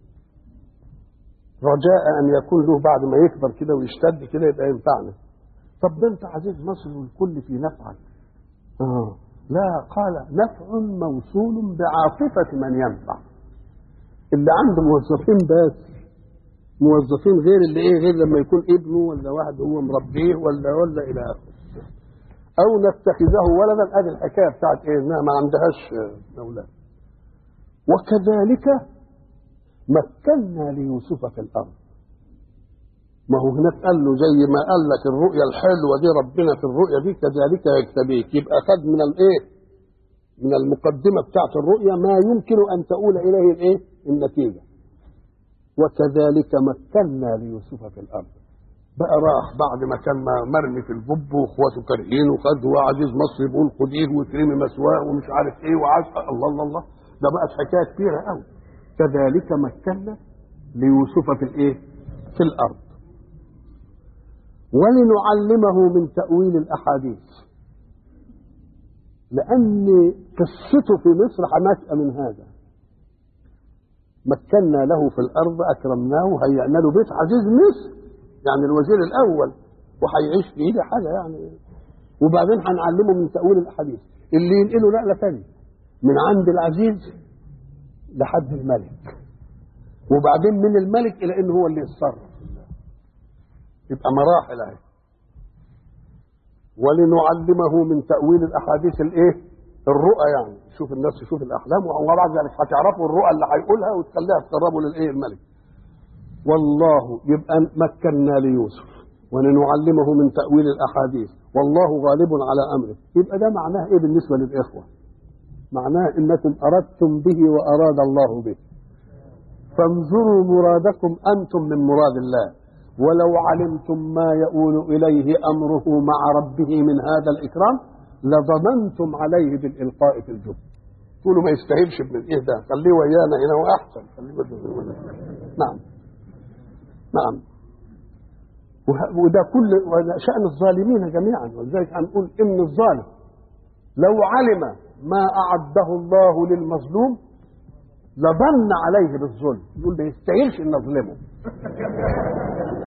رجاء أن يكون له بعد ما يكبر كده ويشتد كده يبقى ينفعنا. طب ده أنت عزيز مصر والكل في نفعك. آه لا، قال نفع موصول بعاطفة من ينفع. اللي عنده موظفين بس، موظفين غير اللي إيه، غير لما يكون ابنه ولا واحد هو مربيه ولا ولا إلى آخره. أو نتخذه ولدا، أدي الحكاية بتاعت إيه، إنها ما عندهاش أولاد. وكذلك مكنا ليوسف في الأرض. ما هو هناك قال له زي ما قال لك الرؤيا الحلوة دي ربنا في الرؤيا دي كذلك يجتبيك، يبقى خد من الإيه؟ من المقدمة بتاعت الرؤيا ما يمكن أن تؤول إليه الإيه؟ النتيجة. وكذلك مكنا ليوسف في الأرض. بقى راح بعد ما كان مرمي في الجب واخواته كارهين وخد وعزيز مصر يقول خديه وكريمي مسواه ومش عارف ايه وعاش الله الله الله، ده بقت حكايه كبيره قوي. كذلك مكنا ليوسف في الايه؟ في الارض ولنعلمه من تاويل الاحاديث، لان قصته في مصر نشأ من هذا. مكنا له في الارض اكرمناه وهيئنا له بيت عزيز مصر، يعني الوزير الاول وهيعيش فيه ده حاجه يعني. وبعدين هنعلمه من تاويل الاحاديث اللي ينقله نقله ثانيه من عند العزيز لحد الملك، وبعدين من الملك الى انه هو اللي يتصرف. يبقى مراحل اهي. ولنعلمه من تاويل الاحاديث الايه؟ الرؤى، يعني شوف الناس تشوف الاحلام وبعد ذلك هتعرفوا الرؤى اللي هيقولها وتخليها تقربوا للايه؟ الملك. والله يبقى مكنا ليوسف ولنعلمه من تأويل الأحاديث والله غالب على أمره. يبقى ده معناه إيه بالنسبة للإخوة؟ معناه إنكم أردتم به وأراد الله به، فانظروا مرادكم أنتم من مراد الله. ولو علمتم ما يؤول إليه أمره مع ربه من هذا الإكرام لضمنتم عليه بالإلقاء في الجب. تقولوا ما يستاهلش ابن الإيه ده، خليه ويانا هنا وأحسن، خليه. نعم نعم. وده كل شأن الظالمين جميعا. ولذلك هنقول إن الظالم لو علم ما أعده الله للمظلوم لظن عليه بالظلم، يقول ده يستاهلش إن أظلمه.